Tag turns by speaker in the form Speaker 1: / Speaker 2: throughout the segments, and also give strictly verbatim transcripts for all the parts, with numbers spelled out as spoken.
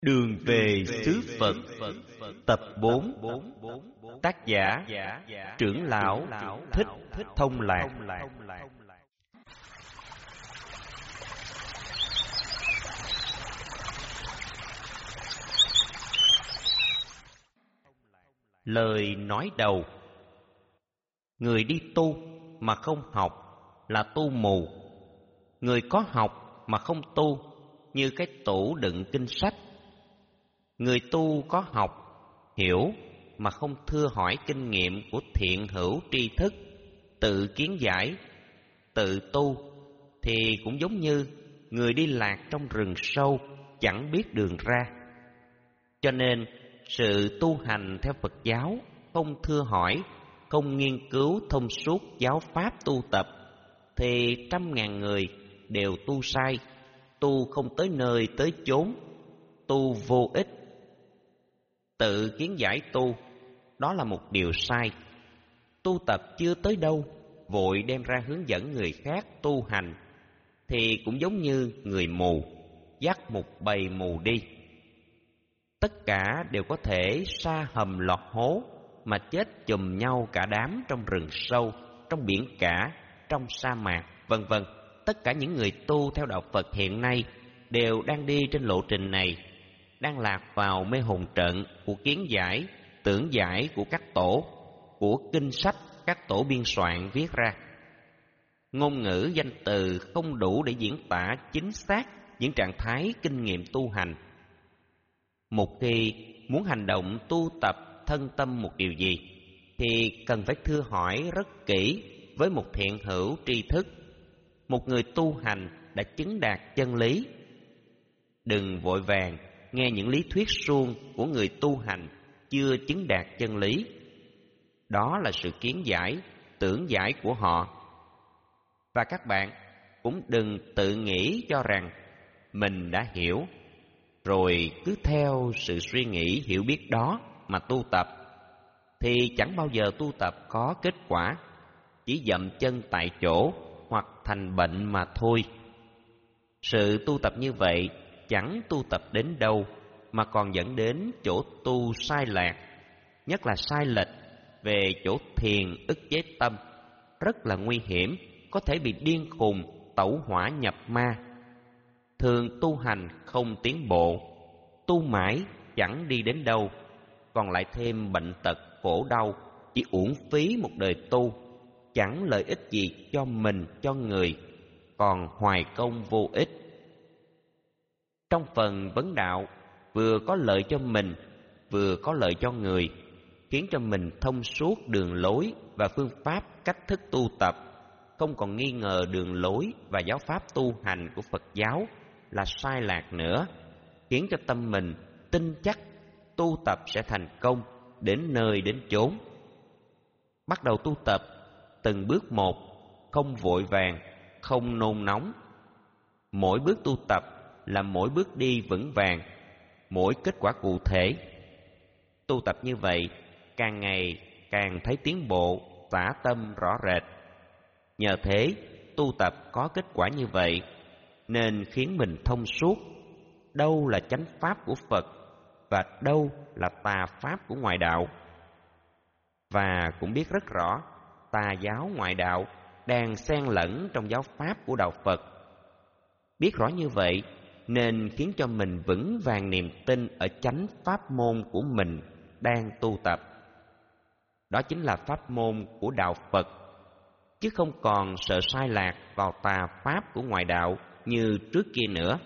Speaker 1: Đường về xứ Phật. Tập bốn. Tác giả Trưởng lão Thích Thông Lạc. Lời nói đầu. Người đi tu mà không học là tu mù. Người có học mà không tu như cái tủ đựng kinh sách. Người tu có học, hiểu mà không thưa hỏi kinh nghiệm của thiện hữu tri thức, tự kiến giải, tự tu thì cũng giống như người đi lạc trong rừng sâu chẳng biết đường ra. Cho nên sự tu hành theo Phật giáo không thưa hỏi, không nghiên cứu thông suốt giáo pháp tu tập thì trăm ngàn người đều tu sai, tu không tới nơi tới chốn, tu vô ích. Tự kiến giải tu, đó là một điều sai. Tu tập chưa tới đâu, vội đem ra hướng dẫn người khác tu hành thì cũng giống như người mù dắt một bầy mù đi. Tất cả đều có thể sa hầm lọt hố mà chết chùm nhau cả đám trong rừng sâu, trong biển cả, trong sa mạc, vân vân. Tất cả những người tu theo đạo Phật hiện nay đều đang đi trên lộ trình này, đang lạc vào mê hồn trận của kiến giải, tưởng giải của các tổ, của kinh sách các tổ biên soạn viết ra. Ngôn ngữ danh từ không đủ để diễn tả chính xác những trạng thái kinh nghiệm tu hành. Một khi muốn hành động tu tập thân tâm một điều gì thì cần phải thưa hỏi rất kỹ với một thiện hữu tri thức, một người tu hành đã chứng đạt chân lý. Đừng vội vàng nghe những lý thuyết suông của người tu hành chưa chứng đạt chân lý. Đó là sự kiến giải, tưởng giải của họ. Và các bạn cũng đừng tự nghĩ cho rằng mình đã hiểu, rồi cứ theo sự suy nghĩ hiểu biết đó mà tu tập, thì chẳng bao giờ tu tập có kết quả, chỉ dậm chân tại chỗ hoặc thành bệnh mà thôi. Sự tu tập như vậy chẳng tu tập đến đâu mà còn dẫn đến chỗ tu sai lạc, nhất là sai lệch về chỗ thiền ức chế tâm, rất là nguy hiểm, có thể bị điên khùng, tẩu hỏa nhập ma. Thường tu hành không tiến bộ, tu mãi chẳng đi đến đâu, còn lại thêm bệnh tật khổ đau, chỉ uổng phí một đời tu, chẳng lợi ích gì cho mình, cho người, còn hoài công vô ích. Trong phần vấn đạo, vừa có lợi cho mình, vừa có lợi cho người, khiến cho mình thông suốt đường lối và phương pháp cách thức tu tập, không còn nghi ngờ đường lối và giáo pháp tu hành của Phật giáo là sai lạc nữa, khiến cho tâm mình tin chắc tu tập sẽ thành công đến nơi đến chốn. Bắt đầu tu tập từng bước một, không vội vàng, không nôn nóng. Mỗi bước tu tập là mỗi bước đi vững vàng, mỗi kết quả cụ thể. Tu tập như vậy càng ngày càng thấy tiến bộ, tả tâm rõ rệt. Nhờ thế tu tập có kết quả như vậy nên khiến mình thông suốt đâu là chánh pháp của Phật và đâu là tà pháp của ngoại đạo. Và cũng biết rất rõ tà giáo ngoại đạo đang xen lẫn trong giáo pháp của đạo Phật. Biết rõ như vậy nên khiến cho mình vững vàng niềm tin ở chánh pháp môn của mình đang tu tập. Đó chính là pháp môn của đạo Phật, chứ không còn sợ sai lạc vào tà pháp của ngoại đạo như trước kia nữa.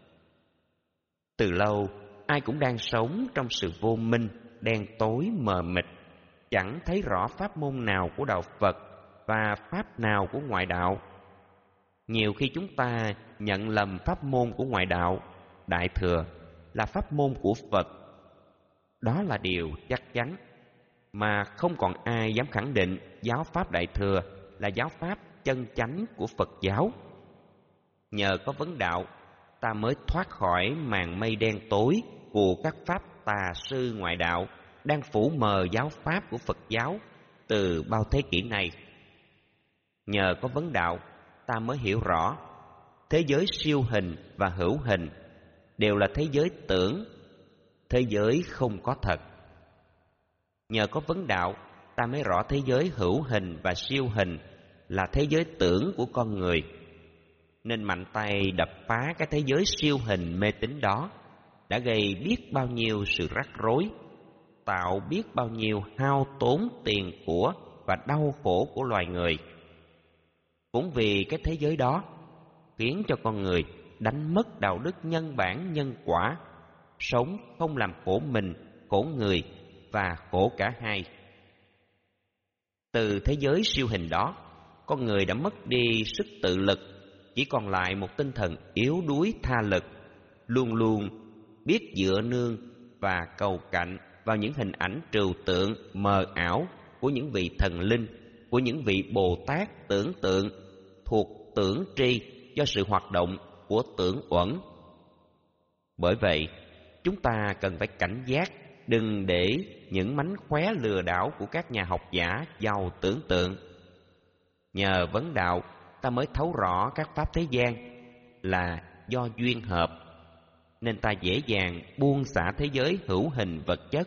Speaker 1: Từ lâu, ai cũng đang sống trong sự vô minh, đen tối mờ mịt, chẳng thấy rõ pháp môn nào của đạo Phật và pháp nào của ngoại đạo. Nhiều khi chúng ta nhận lầm pháp môn của ngoại đạo, Đại Thừa, là pháp môn của Phật. Đó là điều chắc chắn, mà không còn ai dám khẳng định giáo pháp Đại Thừa là giáo pháp chân chánh của Phật giáo. Nhờ có vấn đạo, ta mới thoát khỏi màn mây đen tối của các pháp tà sư ngoại đạo đang phủ mờ giáo pháp của Phật giáo từ bao thế kỷ này. Nhờ có vấn đạo, ta mới hiểu rõ thế giới siêu hình và hữu hình đều là thế giới tưởng thế giới không có thật. Nhờ có vấn đạo, ta mới rõ thế giới hữu hình và siêu hình là thế giới tưởng của con người, nên mạnh tay đập phá cái thế giới siêu hình mê tín đó đã gây biết bao nhiêu sự rắc rối, tạo biết bao nhiêu hao tốn tiền của và đau khổ của loài người. Cũng vì cái thế giới đó khiến cho con người đánh mất đạo đức nhân bản nhân quả, sống không làm khổ mình, khổ người và khổ cả hai. Từ thế giới siêu hình đó, con người đã mất đi sức tự lực, chỉ còn lại một tinh thần yếu đuối tha lực, luôn luôn biết dựa nương và cầu cạnh vào những hình ảnh trừu tượng mờ ảo của những vị thần linh, của những vị Bồ Tát tưởng tượng thuộc tưởng tri do sự hoạt động của tưởng uẩn. Bởi vậy, chúng ta cần phải cảnh giác, đừng để những mánh khóe lừa đảo của các nhà học giả giàu tưởng tượng. Nhờ vấn đạo, ta mới thấu rõ các pháp thế gian là do duyên hợp, nên ta dễ dàng buông xả thế giới hữu hình vật chất.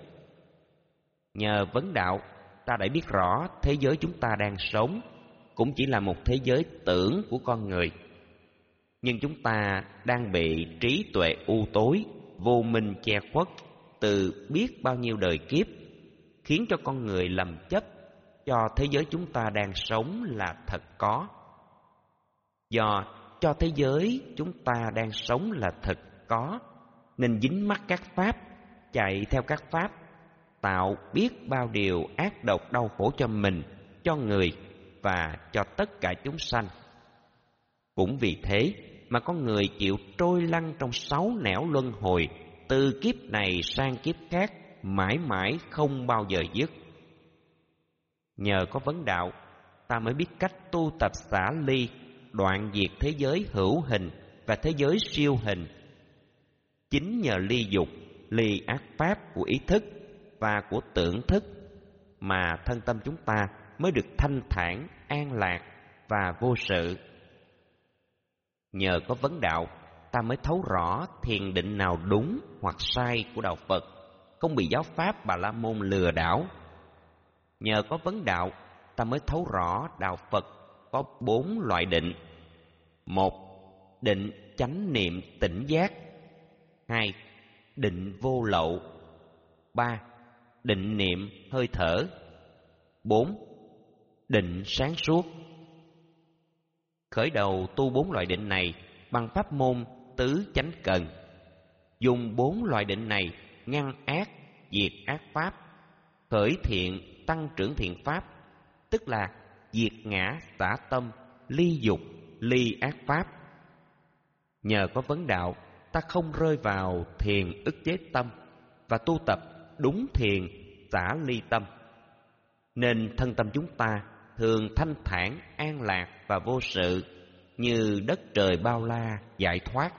Speaker 1: Nhờ vấn đạo, ta đã biết rõ thế giới chúng ta đang sống cũng chỉ là một thế giới tưởng của con người. Nhưng chúng ta đang bị trí tuệ u tối, vô minh che khuất từ biết bao nhiêu đời kiếp, khiến cho con người lầm chấp cho thế giới chúng ta đang sống là thật có. Do cho thế giới chúng ta đang sống là thật có, nên dính mắc các pháp, chạy theo các pháp, tạo biết bao điều ác độc đau khổ cho mình, cho người và cho tất cả chúng sanh. Cũng vì thế mà con người chịu trôi lăn trong sáu nẻo luân hồi, từ kiếp này sang kiếp khác, mãi mãi không bao giờ dứt. Nhờ có vấn đạo, ta mới biết cách tu tập xả ly, đoạn diệt thế giới hữu hình và thế giới siêu hình. Chính nhờ ly dục, ly ác pháp của ý thức và của tưởng thức mà thân tâm chúng ta mới được thanh thản, an lạc và vô sự. Nhờ có vấn đạo, ta mới thấu rõ thiền định nào đúng hoặc sai của đạo Phật, không bị giáo pháp Bà La Môn lừa đảo. Nhờ có vấn đạo, ta mới thấu rõ đạo Phật có bốn loại định. Một, định chánh niệm tỉnh giác. Hai, định vô lậu. Ba, định niệm hơi thở. Bốn, định sáng suốt. Khởi đầu tu bốn loại định này bằng pháp môn tứ chánh cần. Dùng bốn loại định này ngăn ác, diệt ác pháp, khởi thiện, tăng trưởng thiện pháp, tức là diệt ngã, xả tâm, ly dục, ly ác pháp. Nhờ có vấn đạo, ta không rơi vào thiền ức chế tâm và tu tập đúng thiền xả ly tâm, nên thân tâm chúng ta thường thanh thản, an lạc và vô sự, như đất trời bao la, giải thoát.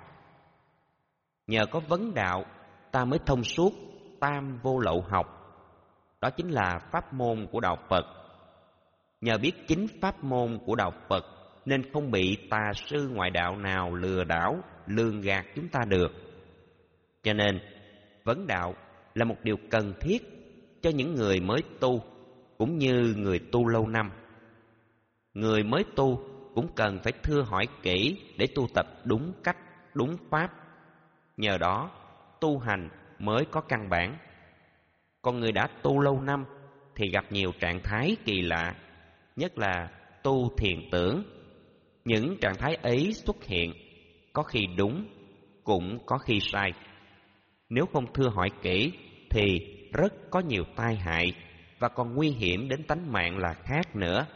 Speaker 1: Nhờ có vấn đạo, ta mới thông suốt tam vô lậu học, đó chính là pháp môn của đạo Phật. Nhờ biết chính pháp môn của đạo Phật nên không bị tà sư ngoại đạo nào lừa đảo, lường gạt chúng ta được. Cho nên, vấn đạo là một điều cần thiết cho những người mới tu, cũng như người tu lâu năm. Người mới tu cũng cần phải thưa hỏi kỹ để tu tập đúng cách, đúng pháp. Nhờ đó, tu hành mới có căn bản. Còn người đã tu lâu năm thì gặp nhiều trạng thái kỳ lạ, nhất là tu thiền tưởng. Những trạng thái ấy xuất hiện, có khi đúng, cũng có khi sai. Nếu không thưa hỏi kỹ thì rất có nhiều tai hại và còn nguy hiểm đến tánh mạng là khác nữa.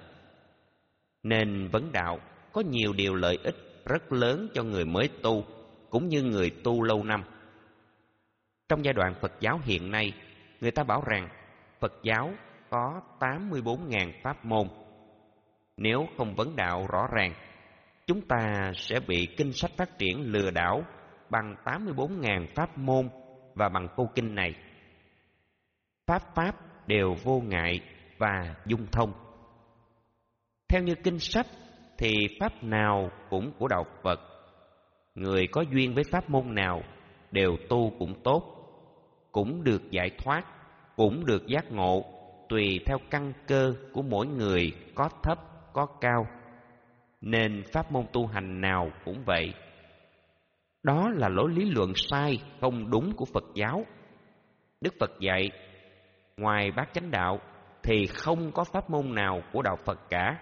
Speaker 1: Nên vấn đạo có nhiều điều lợi ích rất lớn cho người mới tu, cũng như người tu lâu năm. Trong giai đoạn Phật giáo hiện nay, người ta bảo rằng Phật giáo có tám mươi bốn nghìn pháp môn. Nếu không vấn đạo rõ ràng, chúng ta sẽ bị kinh sách phát triển lừa đảo bằng tám mươi bốn nghìn pháp môn và bằng câu kinh này. Pháp pháp đều vô ngại và dung thông. Theo như kinh sách thì pháp nào cũng của đạo Phật. Người có duyên với pháp môn nào đều tu cũng tốt. cũng được giải thoát, cũng được giác ngộ, tùy theo căn cơ của mỗi người, có thấp, có cao. Nên pháp môn tu hành nào cũng vậy. Đó là lối lý luận sai, không đúng của Phật giáo. Đức Phật dạy, ngoài bát chánh đạo thì không có pháp môn nào của đạo Phật cả.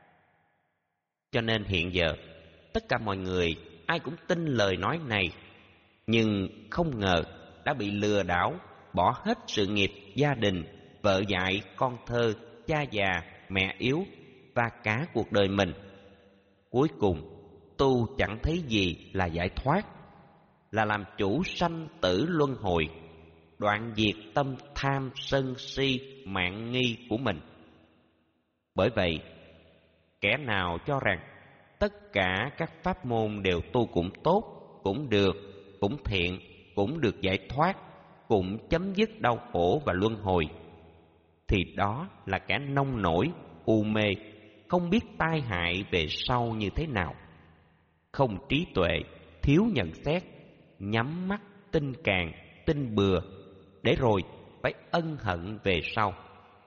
Speaker 1: Cho nên hiện giờ, tất cả mọi người ai cũng tin lời nói này, nhưng không ngờ đã bị lừa đảo, bỏ hết sự nghiệp, gia đình, vợ dại, con thơ, cha già, mẹ yếu và cả cuộc đời mình. Cuối cùng, tu chẳng thấy gì là giải thoát, là làm chủ sanh tử luân hồi, đoạn diệt tâm tham sân si mạn nghi của mình. Bởi vậy, kẻ nào cho rằng tất cả các pháp môn đều tu cũng tốt, cũng được, cũng thiện, cũng được giải thoát, cũng chấm dứt đau khổ và luân hồi, thì đó là kẻ nông nổi, u mê, không biết tai hại về sau như thế nào, không trí tuệ, thiếu nhận xét, nhắm mắt tin càng, tin bừa, để rồi phải ân hận về sau.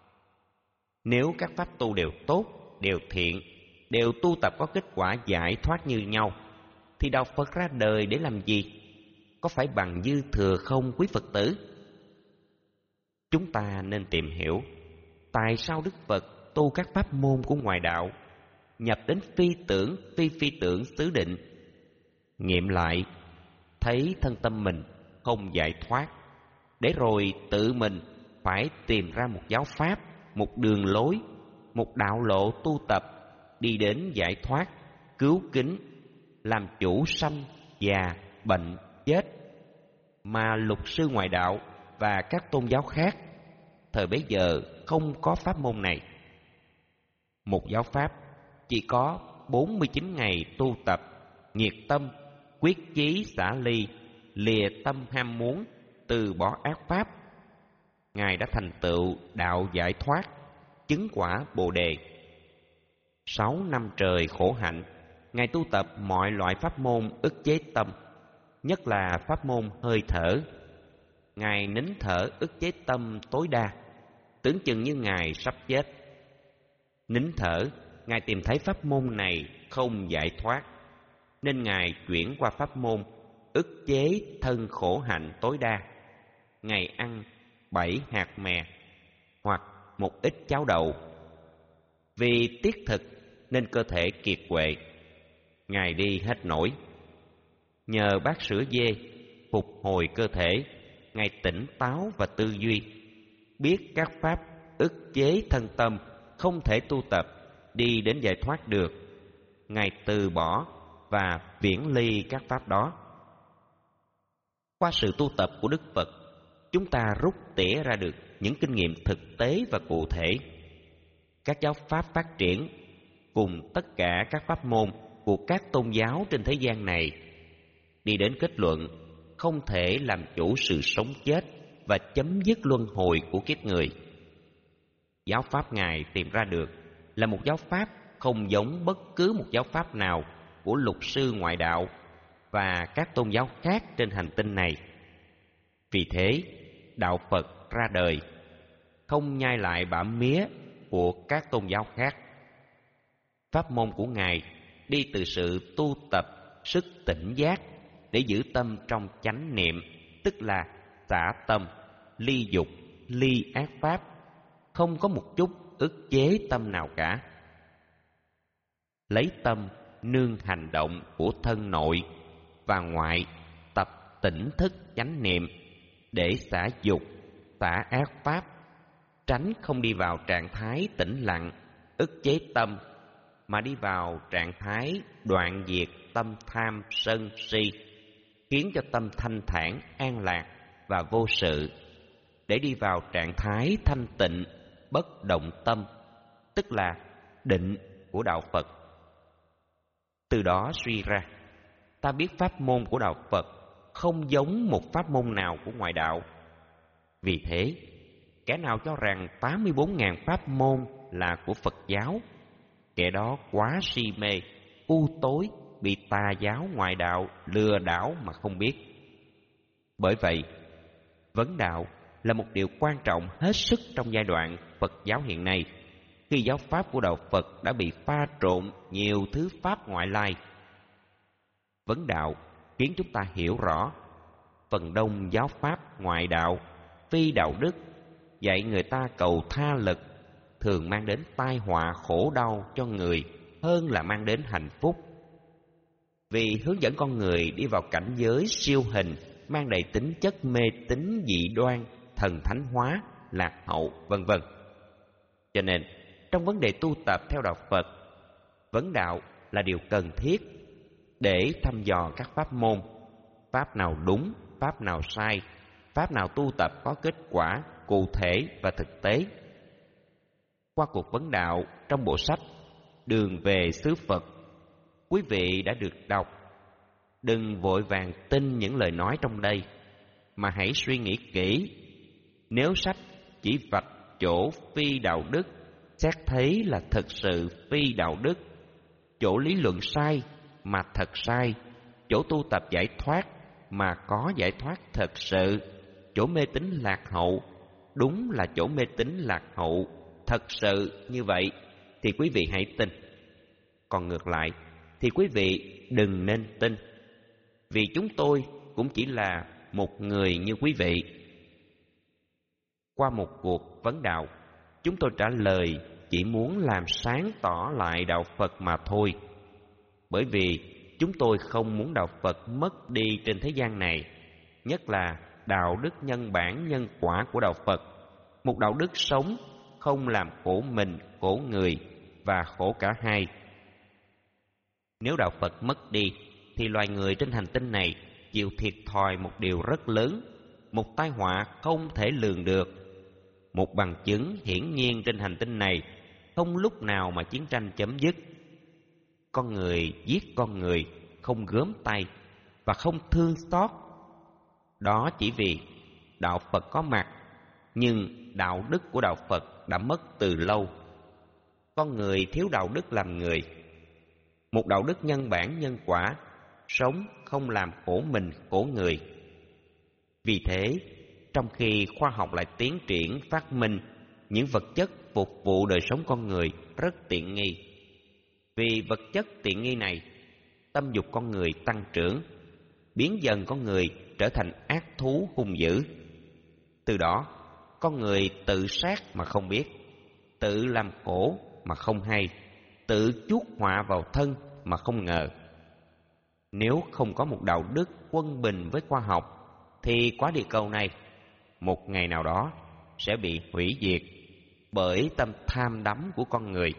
Speaker 1: Nếu các pháp tu đều tốt, đều thiện, đều tu tập có kết quả giải thoát như nhau, thì đạo Phật ra đời để làm gì? Có phải bằng dư thừa không, quý Phật tử? Chúng ta nên tìm hiểu tại sao Đức Phật tu các pháp môn của ngoại đạo, nhập đến phi tưởng, phi phi tưởng xứ định. Nghiệm lại, thấy thân tâm mình không giải thoát, để rồi tự mình phải tìm ra một giáo pháp, một đường lối, một đạo lộ tu tập, đi đến giải thoát, cứu kính, làm chủ sanh, già, bệnh, chết. Mà luật sư ngoại đạo và các tôn giáo khác thời bấy giờ không có pháp môn này. Một giáo pháp chỉ có bốn mươi chín ngày tu tập, nhiệt tâm, quyết chí xả ly, lìa tâm ham muốn, từ bỏ ác pháp. Ngài đã thành tựu đạo giải thoát, chứng quả Bồ đề. Sáu năm trời khổ hạnh, Ngài tu tập mọi loại pháp môn ức chế tâm, nhất là pháp môn hơi thở. Ngài nín thở ức chế tâm tối đa, tưởng chừng như Ngài sắp chết. Nín thở, Ngài tìm thấy pháp môn này không giải thoát, nên Ngài chuyển qua pháp môn ức chế thân khổ hạnh tối đa. Ngài ăn bảy hạt mè hoặc một ít cháo đậu. Vì tiết thực nên cơ thể kiệt quệ, Ngài đi hết nổi. Nhờ bát sữa dê phục hồi cơ thể, Ngài tỉnh táo và tư duy, biết các pháp ức chế thân tâm không thể tu tập đi đến giải thoát được. Ngài từ bỏ và viễn ly các pháp đó. Qua sự tu tập của Đức Phật, chúng ta rút tỉa ra được những kinh nghiệm thực tế và cụ thể. Các giáo pháp phát triển cùng tất cả các pháp môn của các tôn giáo trên thế gian này đi đến kết luận không thể làm chủ sự sống chết và chấm dứt luân hồi của kiếp người. Giáo pháp Ngài tìm ra được là một giáo pháp không giống bất cứ một giáo pháp nào của lục sư ngoại đạo và các tôn giáo khác trên hành tinh này. Vì thế, đạo Phật ra đời, không nhai lại bả mía của các tôn giáo khác. Pháp môn của Ngài đi từ sự tu tập sức tỉnh giác để giữ tâm trong chánh niệm, tức là xả tâm, ly dục, ly ác pháp, không có một chút ức chế tâm nào cả. Lấy tâm nương hành động của thân nội và ngoại, tập tỉnh thức chánh niệm để xả dục, xả ác pháp, tránh không đi vào trạng thái tĩnh lặng, ức chế tâm, mà đi vào trạng thái đoạn diệt tâm tham sân si, khiến cho tâm thanh thản, an lạc và vô sự, để đi vào trạng thái thanh tịnh, bất động tâm, tức là định của đạo Phật. Từ đó suy ra, ta biết pháp môn của đạo Phật không giống một pháp môn nào của ngoại đạo. Vì thế, kẻ nào cho rằng tám mươi bốn nghìn pháp môn là của Phật giáo, kẻ đó quá si mê, u tối, bị tà giáo ngoại đạo lừa đảo mà không biết. Bởi vậy, Vấn đạo là một điều quan trọng hết sức trong giai đoạn Phật giáo hiện nay, khi giáo pháp của đạo Phật đã bị pha trộn nhiều thứ pháp ngoại lai. Vấn đạo khiến chúng ta hiểu rõ phần đông giáo pháp ngoại đạo, phi đạo đức, dạy người ta cầu tha lực, thường mang đến tai họa khổ đau cho người hơn là mang đến hạnh phúc. Vì hướng dẫn con người đi vào cảnh giới siêu hình, mang đầy tính chất mê tín dị đoan, thần thánh hóa, lạc hậu, vân vân. Cho nên, trong vấn đề tu tập theo đạo Phật, vấn đạo là điều cần thiết để thăm dò các pháp môn, pháp nào đúng, pháp nào sai, pháp nào tu tập có kết quả cụ thể và thực tế. Qua cuộc vấn đạo trong bộ sách Đường về xứ Phật, quý vị đã được đọc. Đừng vội vàng tin những lời nói trong đây, mà hãy suy nghĩ kỹ. Nếu sách chỉ vạch chỗ phi đạo đức, xét thấy là thực sự phi đạo đức, chỗ lý luận sai mà thật sai, chỗ tu tập giải thoát mà có giải thoát thật sự, chỗ mê tín lạc hậu đúng là chỗ mê tín lạc hậu thật sự như vậy, thì quý vị hãy tin. Còn ngược lại thì quý vị đừng nên tin, vì chúng tôi cũng chỉ là một người như quý vị. Qua một cuộc vấn đạo, chúng tôi trả lời chỉ muốn làm sáng tỏ lại đạo Phật mà thôi. Bởi vì chúng tôi không muốn đạo Phật mất đi trên thế gian này, nhất là đạo đức nhân bản nhân quả của đạo Phật, một đạo đức sống không làm khổ mình, khổ người và khổ cả hai. Nếu đạo Phật mất đi thì loài người trên hành tinh này chịu thiệt thòi một điều rất lớn, một tai họa không thể lường được. Một bằng chứng hiển nhiên trên hành tinh này không lúc nào mà chiến tranh chấm dứt. Con người giết con người không gớm tay và không thương xót. Đó chỉ vì đạo Phật có mặt, nhưng đạo đức của đạo Phật đã mất từ lâu. Con người thiếu đạo đức làm người, một đạo đức nhân bản nhân quả, sống không làm khổ mình khổ người. Vì thế, trong khi khoa học lại tiến triển phát minh những vật chất phục vụ đời sống con người rất tiện nghi, vì vật chất tiện nghi này, tâm dục con người tăng trưởng, biến dần con người trở thành ác thú hung dữ. Từ đó, con người tự sát mà không biết, tự làm khổ mà không hay, tự chuốc họa vào thân mà không ngờ. Nếu không có một đạo đức quân bình với khoa học, thì quả địa cầu này một ngày nào đó sẽ bị hủy diệt bởi tâm tham đắm của con người.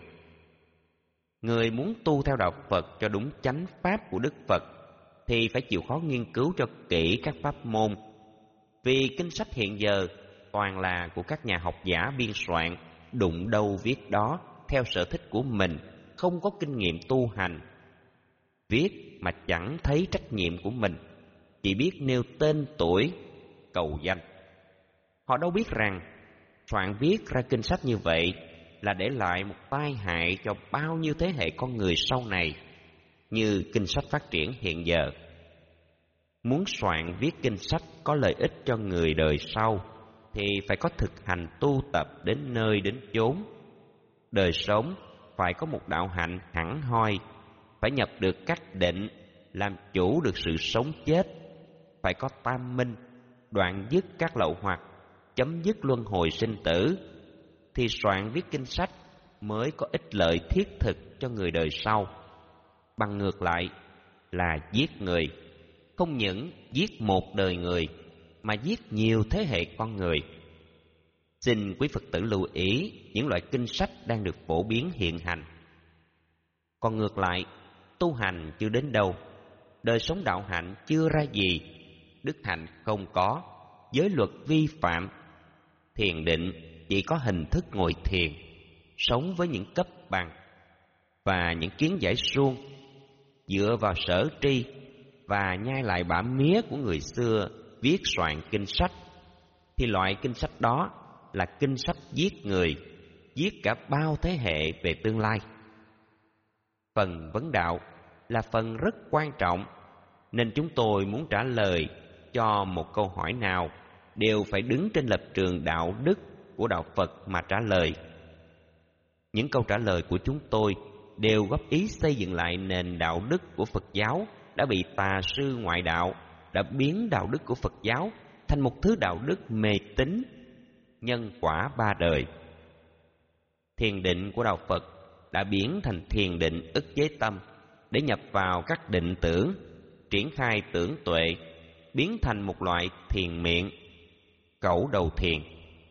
Speaker 1: Người muốn tu theo đạo Phật cho đúng chánh pháp của Đức Phật thì phải chịu khó nghiên cứu cho kỹ các pháp môn. Vì kinh sách hiện giờ toàn là của các nhà học giả biên soạn, đụng đâu viết đó theo sở thích của mình, không có kinh nghiệm tu hành. Viết mà chẳng thấy trách nhiệm của mình, chỉ biết nêu tên tuổi, cầu danh. Họ đâu biết rằng soạn viết ra kinh sách như vậy là để lại một tai hại cho bao nhiêu thế hệ con người sau này, như kinh sách phát triển hiện giờ. Muốn soạn viết kinh sách có lợi ích cho người đời sau thì phải có thực hành tu tập đến nơi đến chốn. Đời sống phải có một đạo hạnh hẳn hoi, phải nhập được các định, làm chủ được sự sống chết, phải có tam minh, đoạn dứt các lậu hoặc, chấm dứt luân hồi sinh tử, thì soạn viết kinh sách mới có ích lợi thiết thực cho người đời sau. Bằng ngược lại là giết người, không những giết một đời người mà giết nhiều thế hệ con người. Xin quý Phật tử lưu ý những loại kinh sách đang được phổ biến hiện hành. Còn ngược lại, tu hành chưa đến đâu, đời sống đạo hạnh chưa ra gì, đức hạnh không có, giới luật vi phạm, thiền định chỉ có hình thức ngồi thiền, sống với những cấp bằng và những kiến giải suông, dựa vào sở tri và nhai lại bả mía của người xưa viết soạn kinh sách, thì loại kinh sách đó là kinh sách giết người, giết cả bao thế hệ về tương lai. Phần vấn đạo là phần rất quan trọng, nên chúng tôi muốn trả lời cho một câu hỏi nào đều phải đứng trên lập trường đạo đức của đạo Phật mà trả lời. Những câu trả lời của chúng tôi đều góp ý xây dựng lại nền đạo đức của Phật giáo đã bị tà sư ngoại đạo đã biến đạo đức của Phật giáo thành một thứ đạo đức mê tín, nhân quả ba đời. Thiền định của đạo Phật đã biến thành thiền định ức chế tâm để nhập vào các định tưởng, triển khai tưởng tuệ, biến thành một loại thiền miệng, cẩu đầu thiền.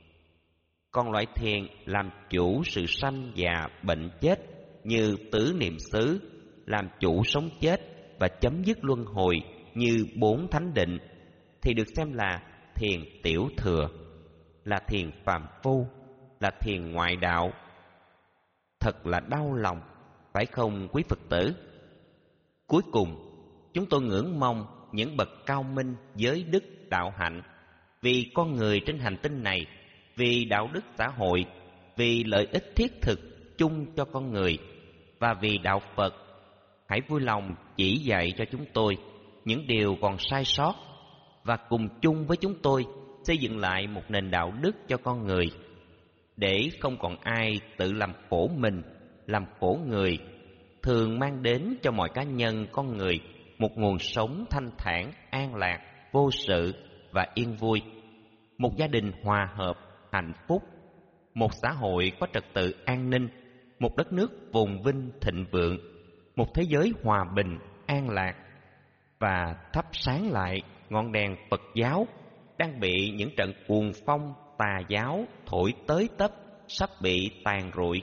Speaker 1: Còn loại thiền làm chủ sự sanh già bệnh chết như tứ niệm xứ, làm chủ sống chết và chấm dứt luân hồi như bốn thánh định thì được xem là thiền tiểu thừa, là thiền phàm phu, là thiền ngoại đạo. Thật là đau lòng, phải không quý Phật tử? Cuối cùng, chúng tôi ngưỡng mong những bậc cao minh giới đức đạo hạnh vì con người trên hành tinh này, vì đạo đức xã hội, vì lợi ích thiết thực chung cho con người và vì đạo Phật, hãy vui lòng chỉ dạy cho chúng tôi những điều còn sai sót và cùng chung với chúng tôi xây dựng lại một nền đạo đức cho con người, để không còn ai tự làm khổ mình, làm khổ người, thường mang đến cho mọi cá nhân con người một nguồn sống thanh thản, an lạc, vô sự và yên vui, một gia đình hòa hợp, hạnh phúc, một xã hội có trật tự an ninh, một đất nước phồn vinh thịnh vượng, một thế giới hòa bình, an lạc, và thắp sáng lại ngọn đèn Phật giáo đang bị những trận cuồng phong tà giáo thổi tới tấp, sắp bị tàn rụi.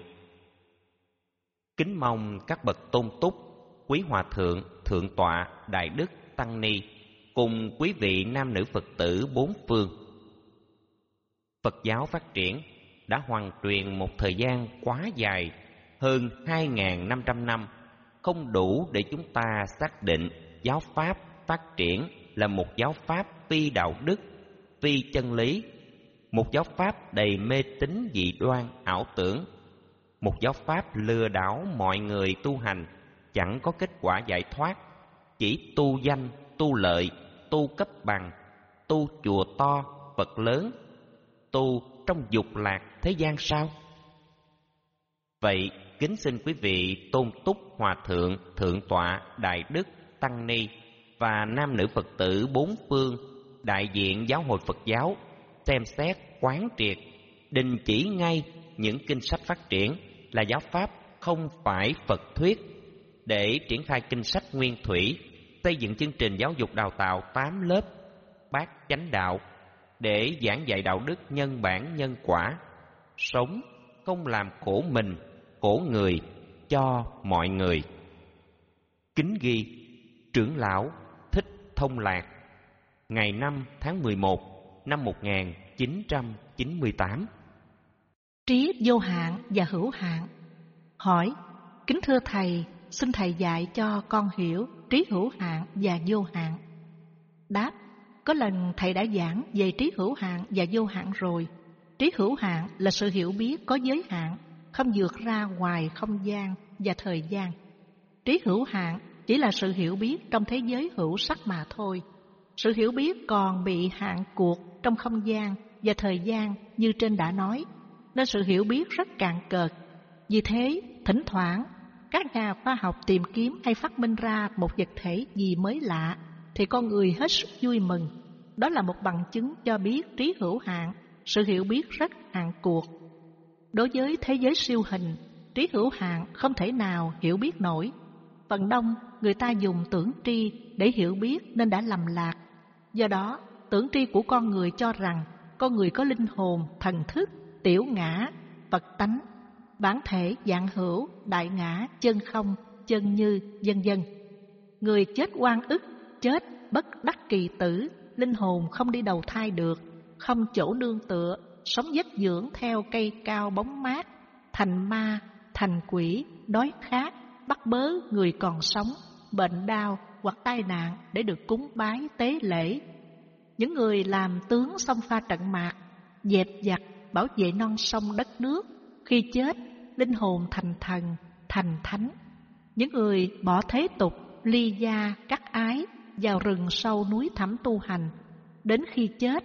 Speaker 1: Kính mong các bậc tôn túc, quý hòa thượng, thượng tọa, đại đức, tăng ni cùng quý vị nam nữ Phật tử bốn phương. Phật giáo phát triển đã hoàn truyền một thời gian quá dài, hơn hai nghìn năm trăm năm, không đủ để chúng ta xác định giáo pháp phát triển là một giáo pháp phi đạo đức, phi chân lý, một giáo pháp đầy mê tín dị đoan ảo tưởng, một giáo pháp lừa đảo mọi người tu hành, chẳng có kết quả giải thoát, chỉ tu danh, tu lợi, tu cấp bằng, tu chùa to, Phật lớn, tu trong dục lạc thế gian sao? Vậy kính xin quý vị tôn túc hòa thượng, thượng tọa, đại đức, tăng ni và nam nữ Phật tử bốn phương đại diện giáo hội Phật giáo xem xét quán triệt, đình chỉ ngay những kinh sách phát triển là giáo pháp không phải Phật thuyết, để triển khai kinh sách nguyên thủy, xây dựng chương trình giáo dục đào tạo tám lớp bát chánh đạo để giảng dạy đạo đức nhân bản nhân quả, sống không làm khổ mình, khổ người cho mọi người. Kính ghi trưởng lão Thích Thông Lạc, ngày năm tháng mười một năm một nghìn chín trăm chín mươi tám.
Speaker 2: Trí vô hạn và hữu hạn. Hỏi: kính thưa thầy, xin thầy dạy cho con hiểu trí hữu hạn và vô hạn. Đáp: có lần thầy đã giảng về trí hữu hạn và vô hạn rồi. Trí hữu hạn là sự hiểu biết có giới hạn, không vượt ra ngoài không gian và thời gian. Trí hữu hạn chỉ là sự hiểu biết trong thế giới hữu sắc mà thôi. Sự hiểu biết còn bị hạn cuộc trong không gian và thời gian như trên đã nói, nên sự hiểu biết rất cạn cợt. Vì thế, thỉnh thoảng các nhà khoa học tìm kiếm hay phát minh ra một vật thể gì mới lạ thì con người hết sức vui mừng. Đó là một bằng chứng cho biết trí hữu hạn, sự hiểu biết rất hạn cuộc. Đối với thế giới siêu hình, trí hữu hạn không thể nào hiểu biết nổi. Phần đông người ta dùng tưởng tri để hiểu biết nên đã lầm lạc. Do đó, tưởng tri của con người cho rằng con người có linh hồn, thần thức, tiểu ngã, Phật tánh, bản thể, dạng hữu, đại ngã, chân không, chân như, vân vân. Người chết oan ức, chết bất đắc kỳ tử, linh hồn không đi đầu thai được, không chỗ nương tựa, sống vất dưỡng theo cây cao bóng mát, thành ma, thành quỷ, đói khát, bắt bớ người còn sống, bệnh đau hoặc tai nạn để được cúng bái tế lễ. Những người làm tướng xông pha trận mạc, dẹp giặc, bảo vệ non sông đất nước, khi chết, linh hồn thành thần, thành thánh. Những người bỏ thế tục, ly gia, cắt ái, vào rừng sâu núi thẳm tu hành, đến khi chết,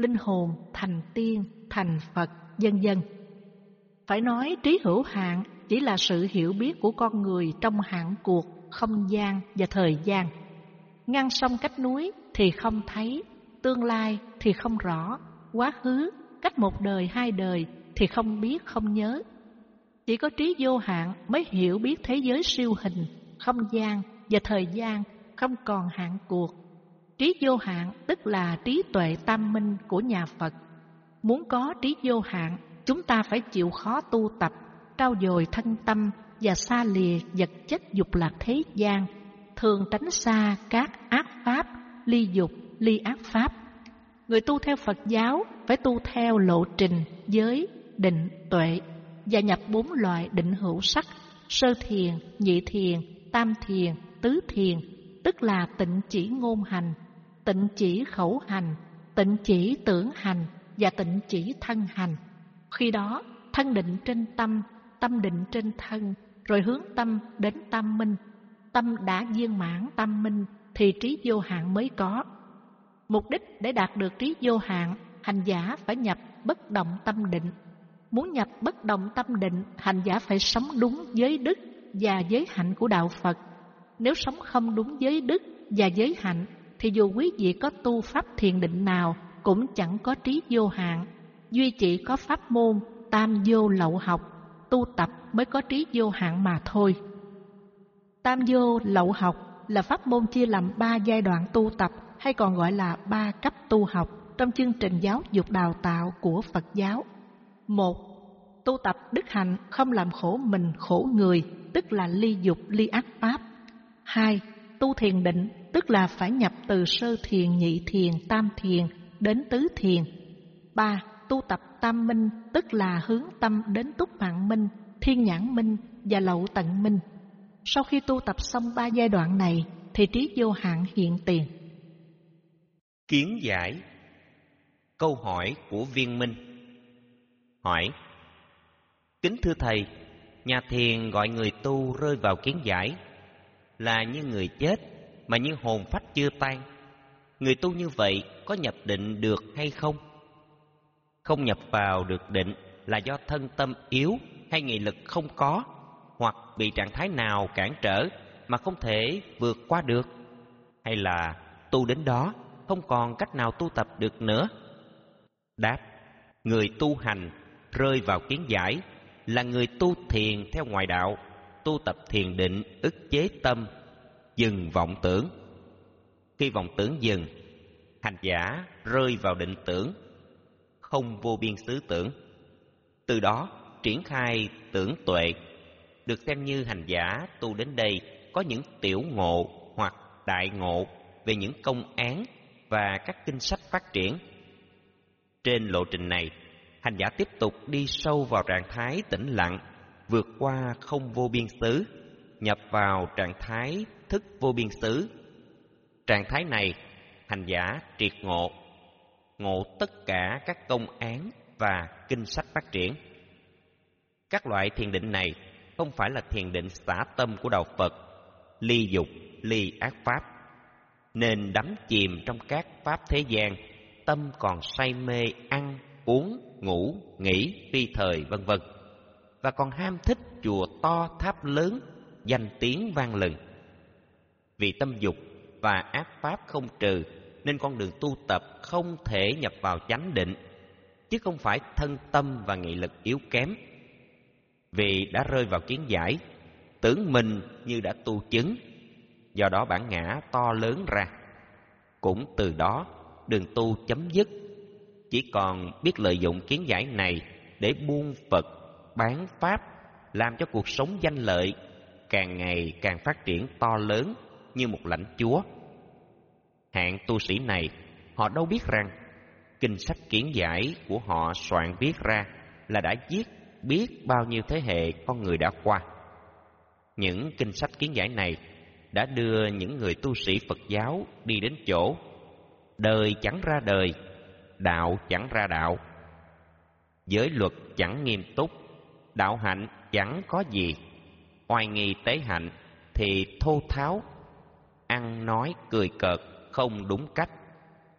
Speaker 2: linh hồn thành tiên, thành Phật, vân vân. Phải nói trí hữu hạn chỉ là sự hiểu biết của con người trong hạn cuộc, không gian và thời gian. Ngăn sông cách núi thì không thấy, tương lai thì không rõ, quá khứ cách một đời hai đời thì không biết không nhớ. Chỉ có trí vô hạn mới hiểu biết thế giới siêu hình, không gian và thời gian không còn hạn cuộc. Trí vô hạn tức là trí tuệ tam minh của nhà Phật. Muốn có trí vô hạn, chúng ta phải chịu khó tu tập, trau dồi thân tâm và xa lìa vật chất dục lạc thế gian, thường tránh xa các ác pháp, ly dục, ly ác pháp. Người tu theo Phật giáo phải tu theo lộ trình giới, định, tuệ và nhập bốn loại định hữu sắc: sơ thiền, nhị thiền, tam thiền, tứ thiền, tức là tịnh chỉ ngôn hành, tịnh chỉ khẩu hành, tịnh chỉ tưởng hành và tịnh chỉ thân hành. Khi đó, thân định trên tâm, tâm định trên thân, rồi hướng tâm đến tam minh. Tâm đã viên mãn tam minh thì trí vô hạn mới có. Mục đích để đạt được trí vô hạn, hành giả phải nhập bất động tâm định. Muốn nhập bất động tâm định, hành giả phải sống đúng giới đức và giới hạnh của đạo Phật. Nếu sống không đúng giới đức và giới hạnh, thì dù quý vị có tu pháp thiền định nào cũng chẳng có trí vô hạn. Duy chỉ có pháp môn tam vô lậu học, tu tập mới có trí vô hạn mà thôi. Tam vô lậu học là pháp môn chia làm ba giai đoạn tu tập, hay còn gọi là ba cấp tu học trong chương trình giáo dục đào tạo của Phật giáo. Một, tu tập đức hạnh không làm khổ mình khổ người, tức là ly dục ly ác pháp. Hai, tu thiền định, tức là phải nhập từ sơ thiền, nhị thiền, tam thiền đến tứ thiền. Ba, tu tập tam minh, tức là hướng tâm đến túc mạng minh, thiên nhãn minh và lậu tận minh. Sau khi tu tập xong ba giai đoạn này thì trí vô hạn hiện tiền.
Speaker 1: Kiến giải. Câu hỏi của Viên Minh hỏi: kính thưa thầy, nhà thiền gọi người tu rơi vào kiến giải là như người chết mà như hồn phách chưa tan. Người tu như vậy có nhập định được hay không? Không nhập vào được định là do thân tâm yếu hay nghị lực không có, hoặc bị trạng thái nào cản trở mà không thể vượt qua được, hay là tu đến đó không còn cách nào tu tập được nữa? Đáp: người tu hành rơi vào kiến giải là người tu thiền theo ngoại đạo, tu tập thiền định ức chế tâm, dừng vọng tưởng. Khi vọng tưởng dừng, hành giả rơi vào định tưởng, không vô biên xứ tưởng. Từ đó triển khai tưởng tuệ, được xem như hành giả tu đến đây có những tiểu ngộ hoặc đại ngộ về những công án và các kinh sách phát triển. Trên lộ trình này, hành giả tiếp tục đi sâu vào trạng thái tĩnh lặng, vượt qua không vô biên xứ, nhập vào trạng thái thức vô biên xứ. Trạng thái này, hành giả triệt ngộ, ngộ tất cả các công án và kinh sách phát triển. Các loại thiền định này không phải là thiền định xả tâm của đạo Phật, ly dục, ly ác pháp, nên đắm chìm trong các pháp thế gian, tâm còn say mê ăn, uống, ngủ, nghỉ, phi thời vân vân, và còn ham thích chùa to tháp lớn, danh tiếng vang lừng. Vì tâm dục và ác pháp không trừ, nên con đường tu tập không thể nhập vào chánh định, chứ không phải thân tâm và nghị lực yếu kém. Vì đã rơi vào kiến giải, tưởng mình như đã tu chứng, do đó bản ngã to lớn ra. Cũng từ đó đường tu chấm dứt, chỉ còn biết lợi dụng kiến giải này để buôn Phật, bán Pháp, làm cho cuộc sống danh lợi càng ngày càng phát triển to lớn như một lãnh chúa. Hạng tu sĩ này, họ đâu biết rằng kinh sách kiến giải của họ soạn viết ra là đã giết biết bao nhiêu thế hệ con người đã qua. Những kinh sách kiến giải này đã đưa những người tu sĩ Phật giáo đi đến chỗ đời chẳng ra đời, đạo chẳng ra đạo, giới luật chẳng nghiêm túc, đạo hạnh chẳng có gì, oai nghi tế hạnh thì thô tháo, ăn nói cười cợt không đúng cách,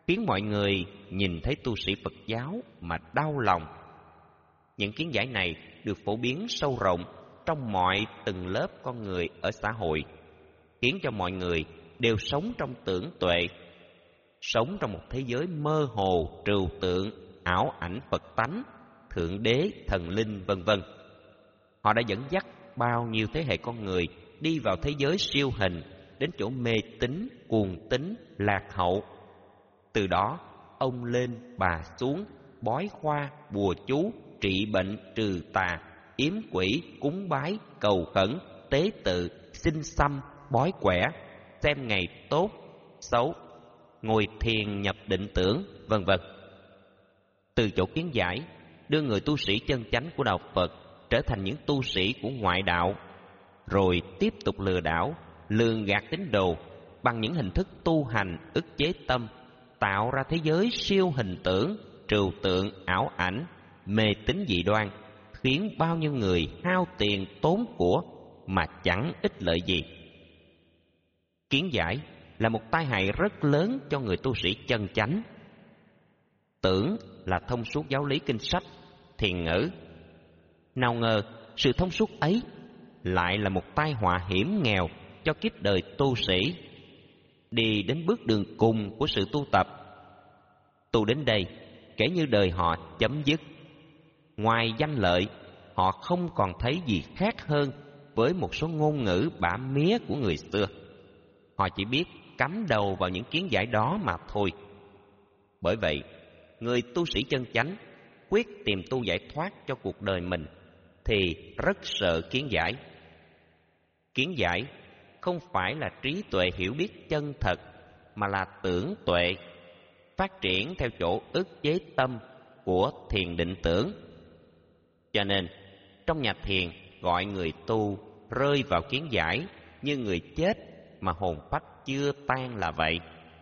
Speaker 1: khiến mọi người nhìn thấy tu sĩ Phật giáo mà đau lòng. Những kiến giải này được phổ biến sâu rộng trong mọi tầng lớp con người ở xã hội, khiến cho mọi người đều sống trong tưởng tuệ, sống trong một thế giới mơ hồ, trừu tượng, ảo ảnh Phật tánh, thượng đế, thần linh, vân vân. Họ đã dẫn dắt bao nhiêu thế hệ con người đi vào thế giới siêu hình, đến chỗ mê tín, cuồng tín, lạc hậu. Từ đó, ông lên bà xuống, bói khoa, bùa chú, trị bệnh, trừ tà, yếm quỷ, cúng bái, cầu khẩn, tế tự, xin xăm, bói quẻ, xem ngày tốt, xấu, ngồi thiền nhập định tưởng, vân vân. Từ chỗ kiến giải, đưa người tu sĩ chân chánh của đạo Phật trở thành những tu sĩ của ngoại đạo, rồi tiếp tục lừa đảo, lường gạt tín đồ bằng những hình thức tu hành ức chế tâm, tạo ra thế giới siêu hình tượng, trừu tượng, ảo ảnh, mê tín dị đoan, khiến bao nhiêu người hao tiền tốn của mà chẳng ích lợi gì. Kiến giải là một tai hại rất lớn cho người tu sĩ chân chánh. Tưởng là thông suốt giáo lý kinh sách, thiền ngữ. Nào ngờ sự thông suốt ấy lại là một tai họa hiểm nghèo cho kiếp đời tu sĩ, đi đến bước đường cùng của sự tu tập. Tu đến đây, kể như đời họ chấm dứt. Ngoài danh lợi, họ không còn thấy gì khác hơn với một số ngôn ngữ bả mía của người xưa. Họ chỉ biết cắm đầu vào những kiến giải đó mà thôi. Bởi vậy, người tu sĩ chân chánh quyết tìm tu giải thoát cho cuộc đời mình thì rất sợ kiến giải. Kiến giải không phải là trí tuệ hiểu biết chân thật, mà là tưởng tuệ, phát triển theo chỗ ức chế tâm của thiền định tưởng. Cho nên, trong nhà thiền gọi người tu rơi vào kiến giải như người chết mà hồn phách chưa tan là vậy.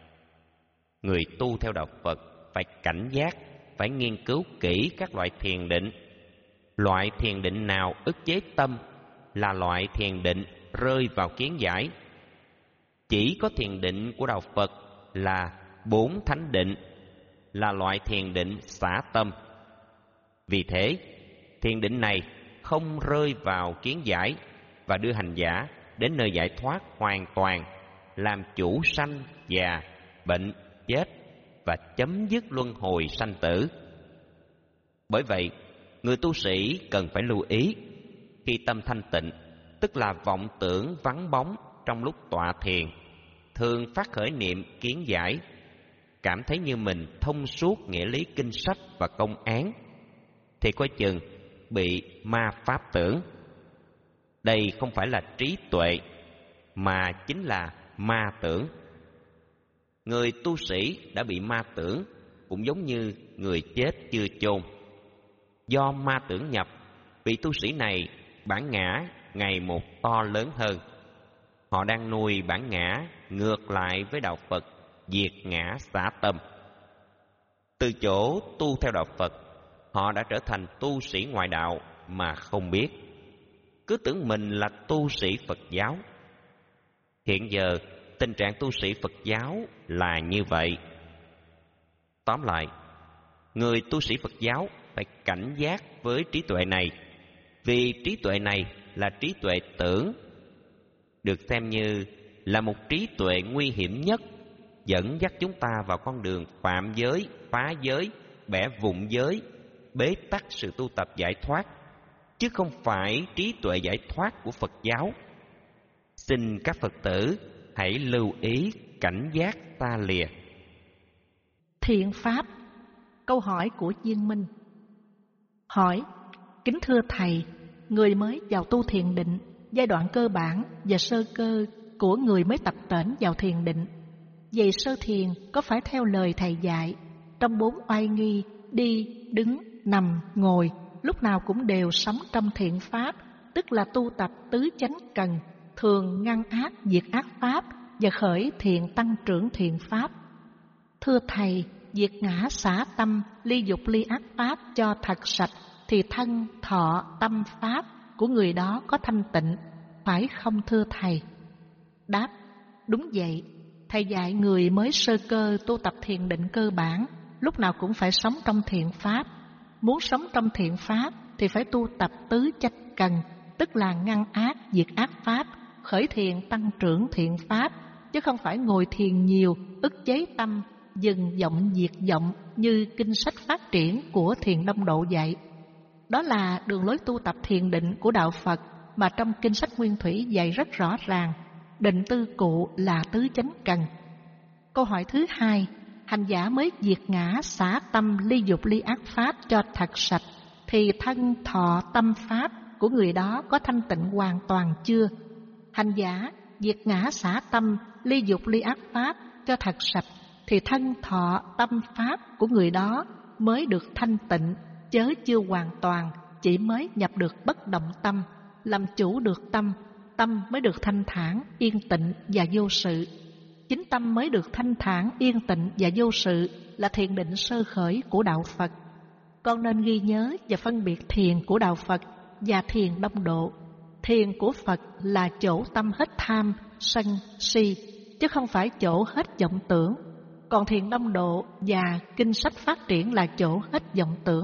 Speaker 1: Người tu theo đạo Phật phải cảnh giác, phải nghiên cứu kỹ các loại thiền định. Loại thiền định nào ức chế tâm là loại thiền định rơi vào kiến giải. Chỉ có thiền định của đạo Phật là bốn thánh định, là loại thiền định xả tâm. Vì thế, thiền định này không rơi vào kiến giải và đưa hành giả đến nơi giải thoát hoàn toàn, làm chủ sanh, già, bệnh, chết và chấm dứt luân hồi sanh tử. Bởi vậy, người tu sĩ cần phải lưu ý, khi tâm thanh tịnh, tức là vọng tưởng vắng bóng trong lúc tọa thiền, thường phát khởi niệm kiến giải, cảm thấy như mình thông suốt nghĩa lý kinh sách và công án, thì coi chừng bị ma pháp tưởng. Đây không phải là trí tuệ, mà chính là ma tưởng. Người tu sĩ đã bị ma tưởng cũng giống như người chết chưa chôn. Do ma tưởng nhập, vị tu sĩ này bản ngã ngày một to lớn hơn. Họ đang nuôi bản ngã ngược lại với đạo Phật, diệt ngã xả tâm. Từ chỗ tu theo đạo Phật, họ đã trở thành tu sĩ ngoại đạo mà không biết, cứ tưởng mình là tu sĩ Phật giáo. Hiện giờ tình trạng tu sĩ Phật giáo là như vậy. Tóm lại, người tu sĩ Phật giáo phải cảnh giác với trí tuệ này, vì trí tuệ này là trí tuệ tưởng, được xem như là một trí tuệ nguy hiểm nhất, dẫn dắt chúng ta vào con đường phạm giới, phá giới, bẻ vụn giới, bế tắc sự tu tập giải thoát, chứ không phải trí tuệ giải thoát của Phật giáo. Xin các Phật tử hãy lưu ý cảnh giác ta lìa.
Speaker 2: Thiện pháp. Câu hỏi của Diên Minh. Hỏi: kính thưa thầy, người mới vào tu thiền định, giai đoạn cơ bản và sơ cơ của người mới tập tễnh vào thiền định, vậy sơ thiền có phải theo lời thầy dạy trong bốn oai nghi đi, đứng, nằm, ngồi, lúc nào cũng đều sống trong thiện pháp, tức là tu tập tứ chánh cần, thường ngăn ác diệt ác pháp và khởi thiện tăng trưởng thiện pháp? Thưa thầy, diệt ngã xả tâm, ly dục ly ác pháp cho thật sạch thì thân, thọ, tâm pháp của người đó có thanh tịnh, phải không thưa thầy? Đáp: đúng vậy. thầy dạy người mới sơ cơ tu tập thiền định cơ bản, lúc nào cũng phải sống trong thiện pháp. Muốn sống trong thiện pháp thì phải tu tập tứ chánh cần, tức là ngăn ác, diệt ác pháp, khởi thiền tăng trưởng thiện pháp, chứ không phải ngồi thiền nhiều, ức chế tâm, dừng vọng diệt vọng như kinh sách phát triển của Thiền Đông Độ dạy. Đó là đường lối tu tập thiền định của Đạo Phật mà trong kinh sách Nguyên Thủy dạy rất rõ ràng. Định tư cụ là tứ chánh cần. Câu hỏi thứ hai, hành giả mới diệt ngã, xả tâm, ly dục ly ác pháp cho thật sạch, thì thân thọ tâm pháp của người đó có thanh tịnh hoàn toàn chưa? Hành giả diệt ngã, xả tâm, ly dục ly ác pháp cho thật sạch, thì thân thọ tâm pháp của người đó mới được thanh tịnh, chớ chưa hoàn toàn, chỉ mới nhập được bất động tâm, làm chủ được tâm, tâm mới được thanh thản, yên tịnh và vô sự. Chính tâm mới được thanh thản, yên tịnh và vô sự là thiền định sơ khởi của Đạo Phật. Con nên ghi nhớ và phân biệt thiền của Đạo Phật và thiền Đông Độ. Thiền của Phật là chỗ tâm hết tham, sân, si, chứ không phải chỗ hết vọng tưởng. Còn thiền Đông Độ và kinh sách phát triển là chỗ hết vọng tưởng.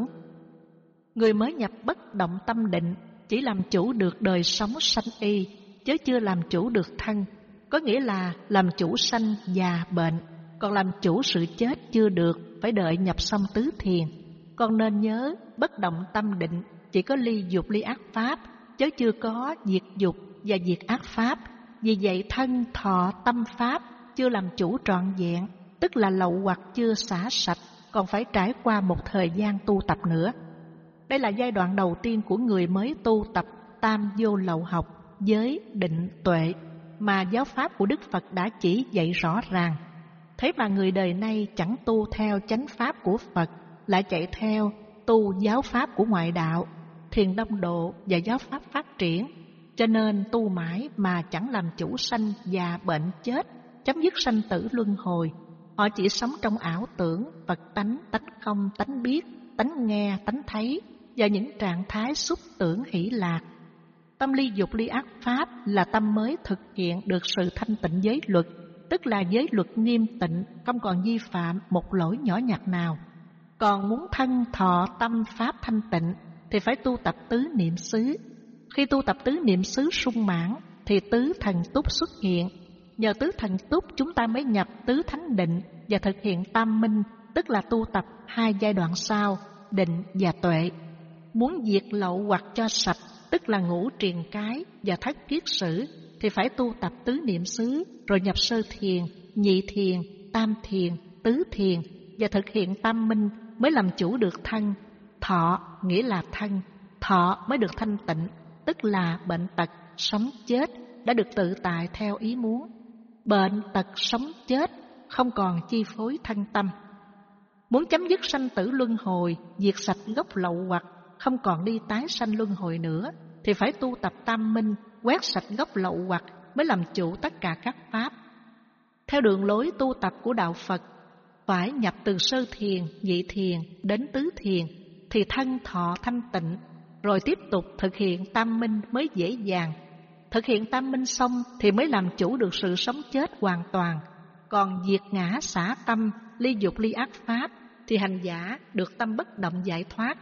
Speaker 2: Người mới nhập bất động tâm định chỉ làm chủ được đời sống sanh y, chứ chưa làm chủ được thân. Có nghĩa là làm chủ sanh già bệnh, còn làm chủ sự chết chưa được, phải đợi nhập xong tứ thiền. Con nên nhớ bất động tâm định chỉ có ly dục ly ác pháp, chứ chưa có diệt dục và diệt ác pháp. Vì vậy thân thọ tâm pháp chưa làm chủ trọn vẹn, tức là lậu hoặc chưa xả sạch, còn phải trải qua một thời gian tu tập nữa. Đây là giai đoạn đầu tiên của người mới tu tập tam vô lậu học, giới, định, tuệ mà giáo pháp của Đức Phật đã chỉ dạy rõ ràng. Thế mà người đời nay chẳng tu theo chánh pháp của Phật, lại chạy theo tu giáo pháp của ngoại đạo, Thiền Đông Độ và giáo pháp phát triển, cho nên tu mãi mà chẳng làm chủ sanh già bệnh chết, chấm dứt sanh tử luân hồi. Họ chỉ sống trong ảo tưởng, Phật tánh, tánh không, tánh biết, tánh nghe, tánh thấy và những trạng thái xúc tưởng hỷ lạc. Tâm ly dục ly ác pháp là tâm mới thực hiện được sự thanh tịnh giới luật, tức là giới luật nghiêm tịnh, không còn vi phạm một lỗi nhỏ nhặt nào. Còn muốn thân thọ tâm pháp thanh tịnh thì phải tu tập tứ niệm xứ. Khi tu tập tứ niệm xứ sung mãn thì tứ thần túc xuất hiện. Nhờ tứ thần túc chúng ta mới nhập tứ thánh định và thực hiện tam minh, tức là tu tập hai giai đoạn sau, định và tuệ. Muốn diệt lậu hoặc cho sạch, tức là ngũ triền cái và thất kiết sử, thì phải tu tập tứ niệm xứ, rồi nhập sơ thiền, nhị thiền, tam thiền, tứ thiền và thực hiện tam minh mới làm chủ được thân. Thọ nghĩa là thân, thọ mới được thanh tịnh, tức là bệnh tật, sống chết đã được tự tại theo ý muốn. Bệnh tật sống chết không còn chi phối thân tâm. Muốn chấm dứt sanh tử luân hồi, diệt sạch gốc lậu hoặc, không còn đi tái sanh luân hồi nữa, thì phải tu tập tam minh, quét sạch gốc lậu hoặc mới làm chủ tất cả các pháp. Theo đường lối tu tập của Đạo Phật, phải nhập từ sơ thiền, nhị thiền đến tứ thiền, thì thân thọ thanh tịnh, rồi tiếp tục thực hiện tam minh mới dễ dàng. Thực hiện tam minh xong thì mới làm chủ được sự sống chết hoàn toàn. Còn diệt ngã xả tâm, ly dục ly ác pháp thì hành giả được tâm bất động giải thoát.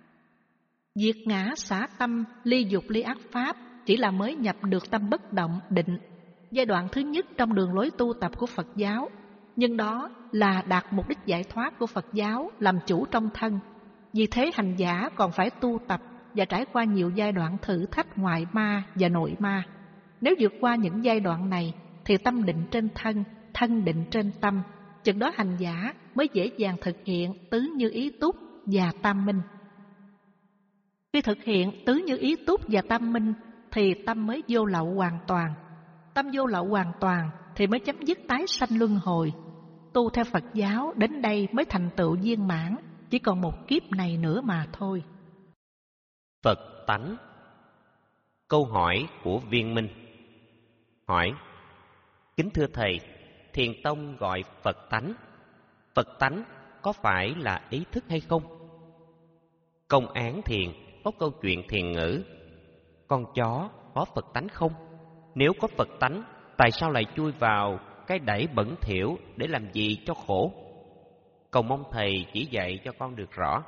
Speaker 2: Diệt ngã xả tâm, ly dục ly ác pháp chỉ là mới nhập được tâm bất động định, giai đoạn thứ nhất trong đường lối tu tập của Phật giáo. Nhưng đó là đạt mục đích giải thoát của Phật giáo, làm chủ trong thân. Vì thế hành giả còn phải tu tập và trải qua nhiều giai đoạn thử thách ngoại ma và nội ma. Nếu vượt qua những giai đoạn này thì tâm định trên thân, thân định trên tâm, chừng đó hành giả mới dễ dàng thực hiện tứ như ý túc và tam minh. Khi thực hiện tứ như ý túc và tam minh thì tâm mới vô lậu hoàn toàn. Tâm vô lậu hoàn toàn thì mới chấm dứt tái sanh luân hồi. Tu theo Phật giáo đến đây mới thành tựu viên mãn, chỉ còn một kiếp này nữa mà thôi.
Speaker 1: Phật tánh. Câu hỏi của Viên Minh hỏi: kính thưa thầy, Thiền tông gọi Phật tánh, Phật tánh có phải là ý thức hay không? Công án thiền có câu chuyện thiền ngữ: con chó có Phật tánh không? Nếu có Phật tánh, tại sao lại chui vào cái đẩy bẩn thỉu để làm gì cho khổ? Cầu mong thầy chỉ dạy cho con được rõ.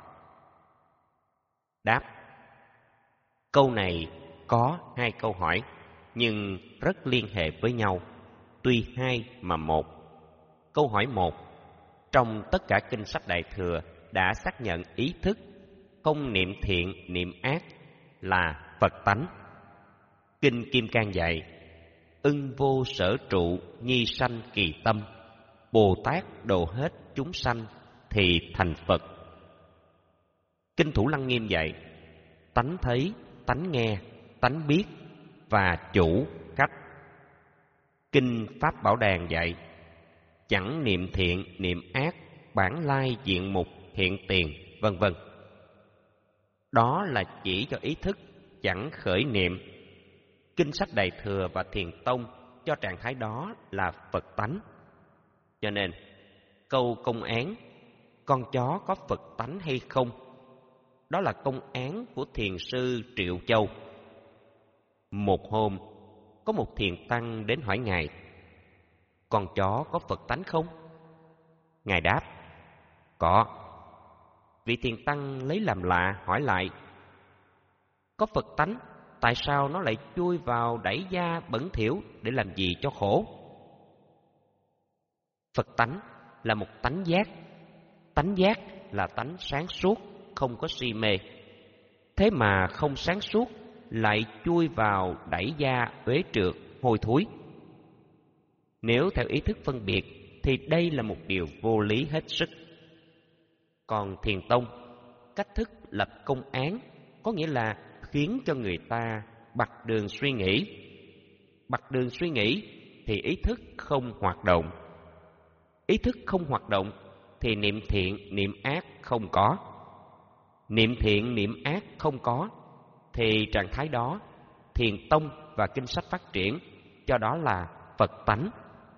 Speaker 1: Đáp: câu này có hai câu hỏi, nhưng rất liên hệ với nhau, tuy hai mà một. Câu hỏi một: trong tất cả kinh sách Đại Thừa đã xác nhận ý thức không niệm thiện niệm ác là Phật tánh. Kinh Kim Cang dạy: ưng vô sở trụ nhi sanh kỳ tâm, Bồ Tát độ hết chúng sanh thì thành Phật. Kinh Thủ Lăng Nghiêm dạy: tánh thấy, tánh nghe, tánh biết và chủ khách. Kinh Pháp Bảo Đàn dạy: chẳng niệm thiện niệm ác, bản lai diện mục hiện tiền, vân vân. Đó là chỉ cho ý thức chẳng khởi niệm. Kinh sách Đại Thừa và Thiền Tông cho trạng thái đó là Phật tánh. Cho nên câu công án con chó có Phật tánh hay không, đó là công án của thiền sư Triệu Châu. Một hôm, có một thiền tăng đến hỏi ngài: con chó có Phật tánh không? Ngài đáp: có. Vị thiền tăng lấy làm lạ hỏi lại: có Phật tánh, tại sao nó lại chui vào đẩy da bẩn thỉu để làm gì cho khổ? Phật tánh là một tánh giác. Tánh giác là tánh sáng suốt, không có si mê. Thế mà không sáng suốt lại chui vào đẩy da uế trượt, hôi thối. Nếu theo ý thức phân biệt thì đây là một điều vô lý hết sức. Còn Thiền Tông, cách thức lập công án có nghĩa là khiến cho người ta bặt đường suy nghĩ. Bặt đường suy nghĩ thì ý thức không hoạt động. Ý thức không hoạt động thì niệm thiện, niệm ác không có. Niệm thiện, niệm ác không có thì trạng thái đó Thiền Tông và kinh sách phát triển cho đó là Phật tánh.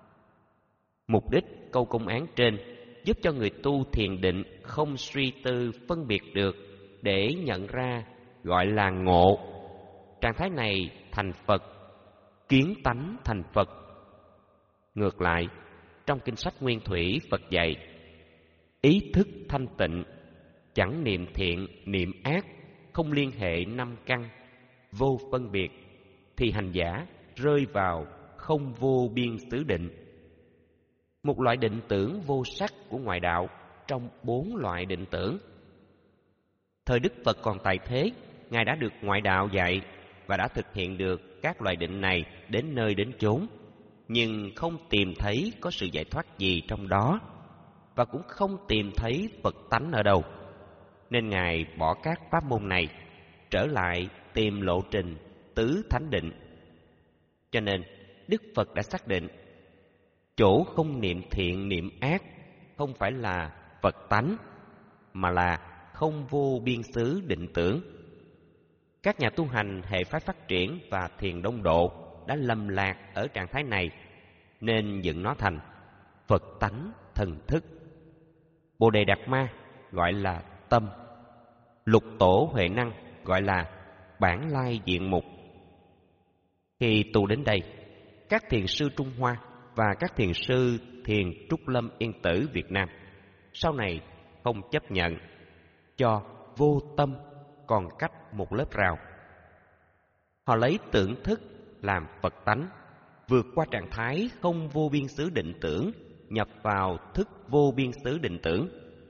Speaker 1: Mục đích câu công án trên giúp cho người tu thiền định không suy tư phân biệt được để nhận ra, gọi là ngộ. Trạng thái này thành Phật, kiến tánh thành Phật. Ngược lại, trong kinh sách Nguyên Thủy Phật dạy: ý thức thanh tịnh, chẳng niệm thiện niệm ác, không liên hệ năm căn, vô phân biệt, thì hành giả rơi vào không vô biên xứ định, một loại định tưởng vô sắc của ngoại đạo trong bốn loại định tưởng. Thời Đức Phật còn tại thế, Ngài đã được ngoại đạo dạy và đã thực hiện được các loại định này đến nơi đến chốn, nhưng không tìm thấy có sự giải thoát gì trong đó, và cũng không tìm thấy Phật tánh ở đâu. Nên Ngài bỏ các pháp môn này, trở lại tìm lộ trình tứ thánh định. Cho nên Đức Phật đã xác định chỗ không niệm thiện niệm ác không phải là Phật tánh, mà là không vô biên xứ định tưởng. Các nhà tu hành hệ phái phát triển và thiền đông độ đã lầm lạc ở trạng thái này, nên dựng nó thành Phật tánh thần thức. Bồ Đề Đạt Ma gọi là tâm, Lục Tổ Huệ Năng gọi là bản lai diện mục. Khi tu đến đây, các thiền sư Trung Hoa và các thiền sư thiền Trúc Lâm Yên Tử Việt Nam sau này không chấp nhận, cho vô tâm còn cách một lớp rào. Họ lấy tưởng thức làm Phật tánh, vượt qua trạng thái không vô biên xứ định tưởng, nhập vào thức vô biên xứ định tưởng.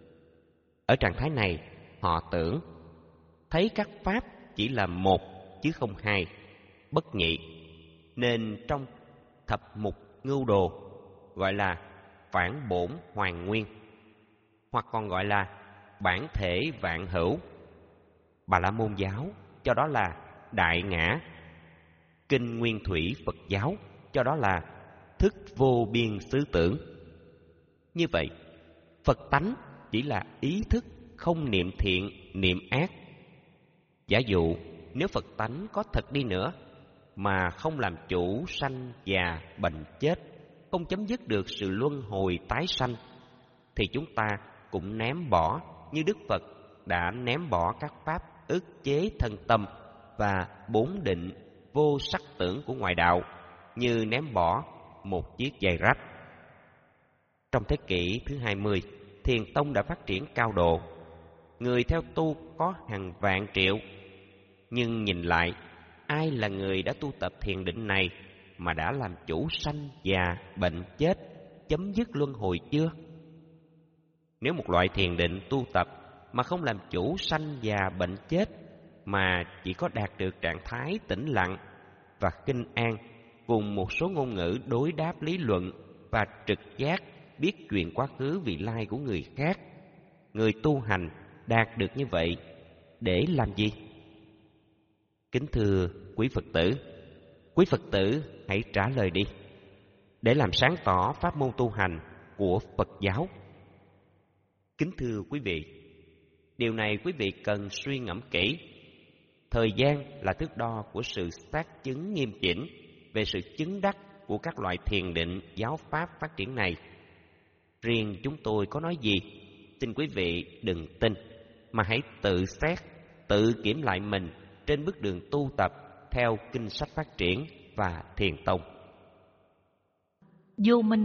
Speaker 1: Ở trạng thái này, họ tưởng thấy các pháp chỉ là một chứ không hai, bất nhị, nên trong thập mục ngưu đồ gọi là phản bổn hoàn nguyên, hoặc còn gọi là bản thể vạn hữu. Bà La Môn giáo cho đó là đại ngã, kinh Nguyên Thủy Phật giáo cho đó là thức vô biên xứ tưởng. Như vậy, Phật tánh chỉ là ý thức không niệm thiện niệm ác. Giả dụ nếu Phật tánh có thật đi nữa mà không làm chủ sanh già bệnh chết, không chấm dứt được sự luân hồi tái sanh, thì chúng ta cũng ném bỏ như Đức Phật đã ném bỏ các pháp ức chế thân tâm và bốn định vô sắc tưởng của ngoại đạo, như ném bỏ một chiếc giày rách. Trong thế kỷ thứ hai mươi, thiền tông đã phát triển cao độ. Người theo tu có hàng vạn triệu. Nhưng nhìn lại, ai là người đã tu tập thiền định này mà đã làm chủ sanh già, bệnh chết, chấm dứt luân hồi chưa? Nếu một loại thiền định tu tập mà không làm chủ sanh già, bệnh chết, mà chỉ có đạt được trạng thái tĩnh lặng và kinh an cùng một số ngôn ngữ đối đáp lý luận và trực giác biết chuyện quá khứ vị lai của người khác, người tu hành đạt được như vậy để làm gì? Kính thưa quý Phật tử, quý Phật tử hãy trả lời đi, để làm sáng tỏ pháp môn tu hành của Phật giáo. Kính thưa quý vị, điều này quý vị cần suy ngẫm kỹ. Thời gian là thước đo của sự xác chứng nghiêm chỉnh về sự chứng đắc của các loại thiền định giáo pháp phát triển này. Riêng chúng tôi có nói gì, xin quý vị đừng tin, mà hãy tự xét, tự kiểm lại mình trên bước đường tu tập theo kinh sách phát triển và thiền tông.
Speaker 2: Vô minh.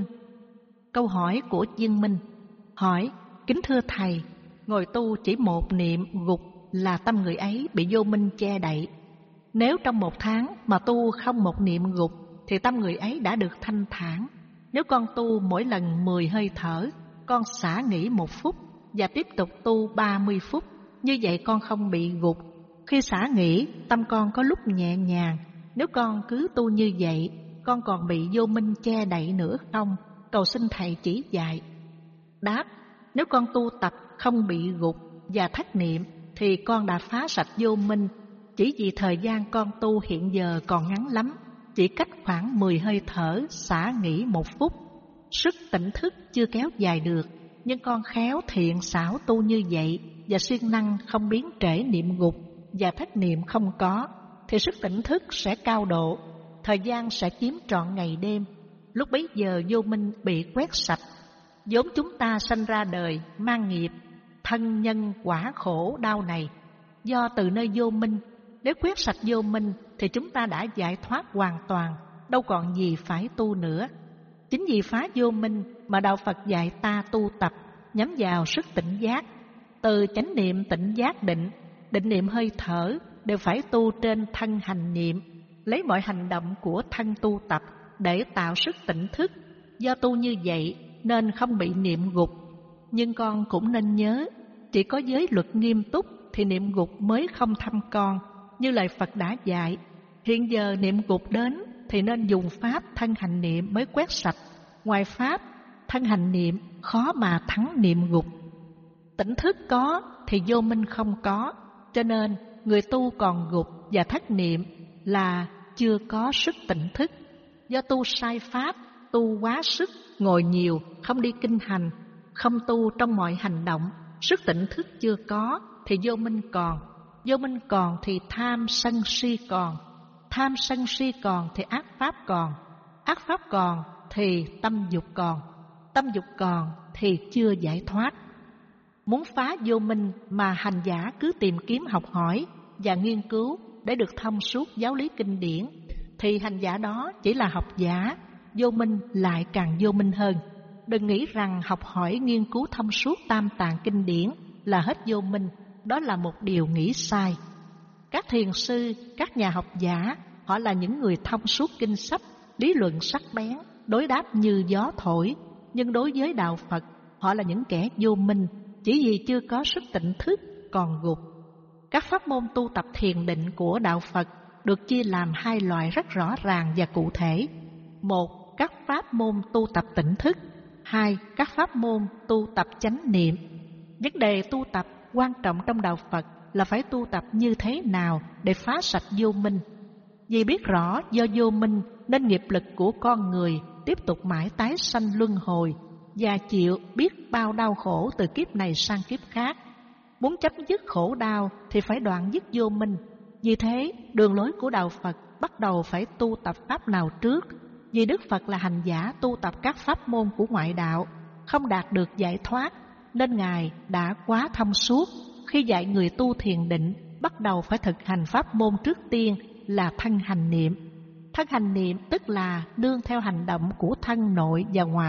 Speaker 2: Câu hỏi của Viên Minh hỏi: kính thưa thầy, ngồi tu chỉ một niệm gục là tâm người ấy bị vô minh che đậy. Nếu trong một tháng mà tu không một niệm gục thì tâm người ấy đã được thanh thản. Nếu con tu mỗi lần mười hơi thở, con xả nghỉ một phút và tiếp tục tu ba mươi phút, như vậy con không bị gục. Khi xả nghỉ, tâm con có lúc nhẹ nhàng. Nếu con cứ tu như vậy, con còn bị vô minh che đậy nữa không? Cầu xin thầy chỉ dạy. Đáp: nếu con tu tập không bị gục và thất niệm thì con đã phá sạch vô minh. Chỉ vì thời gian con tu hiện giờ còn ngắn lắm, chỉ cách khoảng mười hơi thở xả nghỉ một phút. Sức tỉnh thức chưa kéo dài được, nhưng con khéo thiện xảo tu như vậy và siêng năng không biến trễ niệm gục và thất niệm không có, thì sức tỉnh thức sẽ cao độ, thời gian sẽ chiếm trọn ngày đêm. Lúc bấy giờ vô minh bị quét sạch. Vốn chúng ta sanh ra đời mang nghiệp thân nhân quả khổ đau này do từ nơi vô minh. Nếu quét sạch vô minh thì chúng ta đã giải thoát hoàn toàn, đâu còn gì phải tu nữa. Chính vì phá vô minh mà Đạo Phật dạy ta tu tập nhắm vào sức tỉnh giác. Từ chánh niệm tỉnh giác định, định niệm hơi thở đều phải tu trên thân hành niệm, lấy mọi hành động của thân tu tập để tạo sức tỉnh thức. Do tu như vậy nên không bị niệm gục. Nhưng con cũng nên nhớ, chỉ có giới luật nghiêm túc thì niệm gục mới không thăm con, như lời Phật đã dạy. Hiện giờ niệm gục đến thì nên dùng pháp thân hành niệm mới quét sạch. Ngoài pháp thân hành niệm khó mà thắng niệm gục. Tỉnh thức có thì vô minh không có, cho nên người tu còn gục và thất niệm là chưa có sức tỉnh thức. Do tu sai pháp, tu quá sức, ngồi nhiều, không đi kinh hành, không tu trong mọi hành động, sức tỉnh thức chưa có thì vô minh còn. Vô minh còn thì tham sân si còn. Tham sân si còn thì ác pháp còn. Ác pháp còn thì tâm dục còn. Tâm dục còn thì chưa giải thoát. Muốn phá vô minh mà hành giả cứ tìm kiếm học hỏi và nghiên cứu để được thông suốt giáo lý kinh điển, thì hành giả đó chỉ là học giả, vô minh lại càng vô minh hơn. Đừng nghĩ rằng học hỏi nghiên cứu thông suốt tam tạng kinh điển là hết vô minh, đó là một điều nghĩ sai. Các thiền sư, các nhà học giả, họ là những người thông suốt kinh sách, lý luận sắc bén, đối đáp như gió thổi. Nhưng đối với Đạo Phật, họ là những kẻ vô minh, chỉ vì chưa có sức tỉnh thức, còn gục. Các pháp môn tu tập thiền định của Đạo Phật được chia làm hai loại rất rõ ràng và cụ thể. Một, các pháp môn tu tập tỉnh thức. Hai, các pháp môn tu tập chánh niệm. Vấn đề tu tập quan trọng trong Đạo Phật là phải tu tập như thế nào để phá sạch vô minh. Vì biết rõ do vô minh nên nghiệp lực của con người tiếp tục mãi tái sanh luân hồi và chịu biết bao đau khổ từ kiếp này sang kiếp khác. Muốn chấm dứt khổ đau thì phải đoạn dứt vô minh. Vì thế, đường lối của Đạo Phật bắt đầu phải tu tập pháp nào trước? Vì Đức Phật là hành giả tu tập các pháp môn của ngoại đạo, không đạt được giải thoát, nên Ngài đã quá thông suốt. Khi dạy người tu thiền định, bắt đầu phải thực hành pháp môn trước tiên là thân hành niệm. Thân hành niệm tức là nương theo hành động của thân nội và ngoại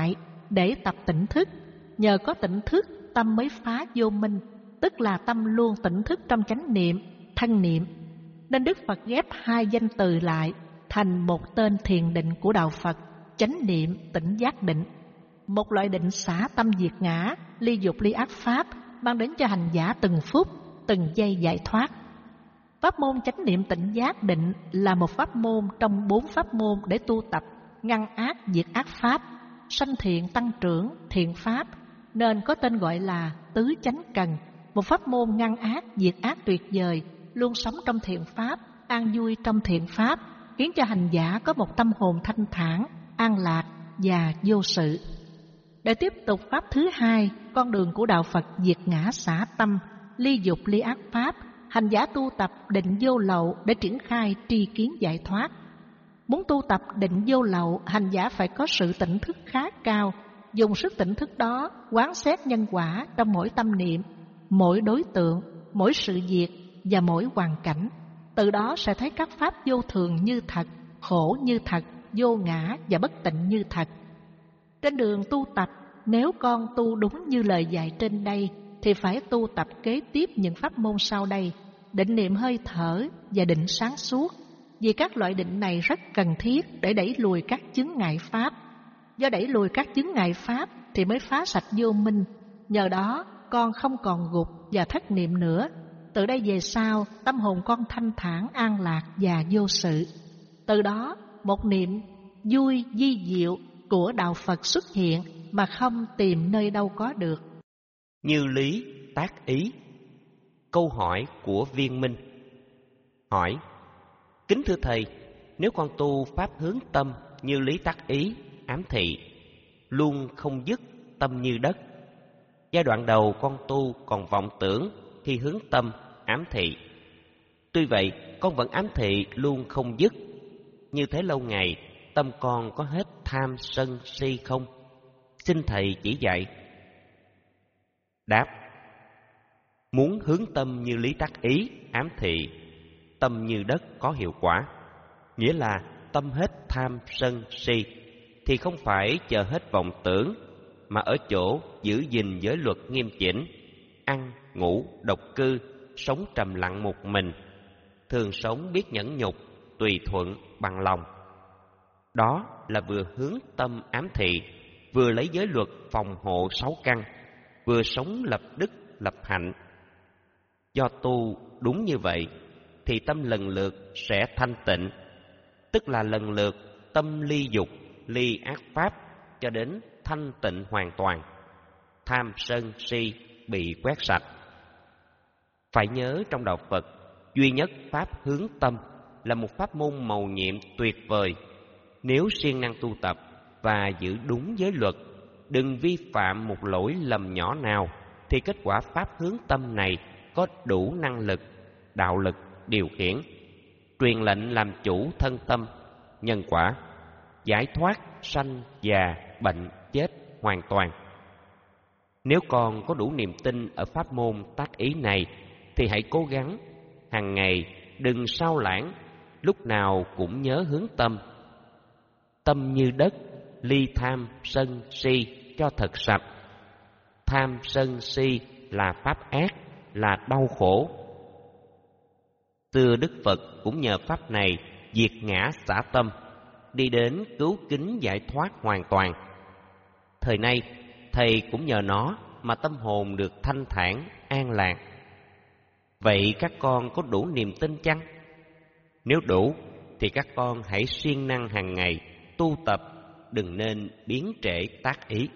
Speaker 2: để tập tỉnh thức. Nhờ có tỉnh thức, tâm mới phá vô minh, tức là tâm luôn tỉnh thức trong chánh niệm, thân niệm. Nên Đức Phật ghép hai danh từ lại thành một tên thiền định của Đạo Phật, chánh niệm tỉnh giác định. Một loại định xả tâm diệt ngã, ly dục ly ác pháp, mang đến cho hành giả từng phút, từng giây giải thoát. Pháp môn chánh niệm tỉnh giác định là một pháp môn trong bốn pháp môn để tu tập, ngăn ác diệt ác pháp, sanh thiện tăng trưởng thiện pháp, nên có tên gọi là tứ chánh cần, một pháp môn ngăn ác diệt ác tuyệt vời, luôn sống trong thiện pháp, an vui trong thiện pháp, khiến cho hành giả có một tâm hồn thanh thản, an lạc và vô sự. Để tiếp tục pháp thứ hai, con đường của Đạo Phật diệt ngã xả tâm, ly dục ly ác pháp, hành giả tu tập định vô lậu để triển khai tri kiến giải thoát. Muốn tu tập định vô lậu, hành giả phải có sự tỉnh thức khá cao, dùng sức tỉnh thức đó quán xét nhân quả trong mỗi tâm niệm, mỗi đối tượng, mỗi sự việc và mỗi hoàn cảnh. Từ đó sẽ thấy các pháp vô thường như thật, khổ như thật, vô ngã và bất tịnh như thật. Trên đường tu tập, nếu con tu đúng như lời dạy trên đây, thì phải tu tập kế tiếp những pháp môn sau đây: định niệm hơi thở và định sáng suốt, vì các loại định này rất cần thiết để đẩy lùi các chướng ngại pháp. Do đẩy lùi các chướng ngại pháp thì mới phá sạch vô minh. Nhờ đó con không còn gục và thất niệm nữa. Từ đây về sau, tâm hồn con thanh thản, an lạc và vô sự. Từ đó một niệm vui vi diệu của Đạo Phật xuất hiện mà không tìm nơi đâu có được.
Speaker 1: Như lý tác ý. Câu hỏi của Viên Minh hỏi: kính thưa thầy, nếu con tu pháp hướng tâm như lý tác ý, ám thị, luôn không dứt tâm như đất. Giai đoạn đầu con tu còn vọng tưởng thì hướng tâm, ám thị. Tuy vậy, con vẫn ám thị luôn không dứt. Như thế lâu ngày, tâm con có hết tham sân si không? Xin thầy chỉ dạy. Đáp: muốn hướng tâm như lý tác ý, ám thị, tâm như đất có hiệu quả. Nghĩa là tâm hết tham sân si thì không phải chờ hết vọng tưởng, mà ở chỗ giữ gìn giới luật nghiêm chỉnh, ăn, ngủ, độc cư, sống trầm lặng một mình, thường sống biết nhẫn nhục, tùy thuận bằng lòng. Đó là vừa hướng tâm ám thị, vừa lấy giới luật phòng hộ sáu căn, vừa sống lập đức lập hạnh. Do tu đúng như vậy thì tâm lần lượt sẽ thanh tịnh, tức là lần lượt tâm ly dục, ly ác pháp cho đến thanh tịnh hoàn toàn, tham sân si bị quét sạch. Phải nhớ trong Đạo Phật, duy nhất pháp hướng tâm là một pháp môn mầu nhiệm tuyệt vời. Nếu siêng năng tu tập và giữ đúng giới luật, đừng vi phạm một lỗi lầm nhỏ nào, thì kết quả pháp hướng tâm này có đủ năng lực, đạo lực điều khiển, truyền lệnh làm chủ thân tâm, nhân quả, giải thoát sanh già bệnh chết hoàn toàn. Nếu con có đủ niềm tin ở pháp môn tác ý này thì hãy cố gắng hàng ngày, đừng sao lãng, lúc nào cũng nhớ hướng tâm. Tâm như đất, ly tham sân si cho thật sạch. Tham sân si là pháp ác, là đau khổ. Xưa Đức Phật cũng nhờ pháp này diệt ngã xả tâm, đi đến cứu kính giải thoát hoàn toàn. Thời nay, thầy cũng nhờ nó mà tâm hồn được thanh thản, an lạc. Vậy các con có đủ niềm tin chăng? Nếu đủ, thì các con hãy siêng năng hàng ngày tu tập, đừng nên biến trễ tác ý.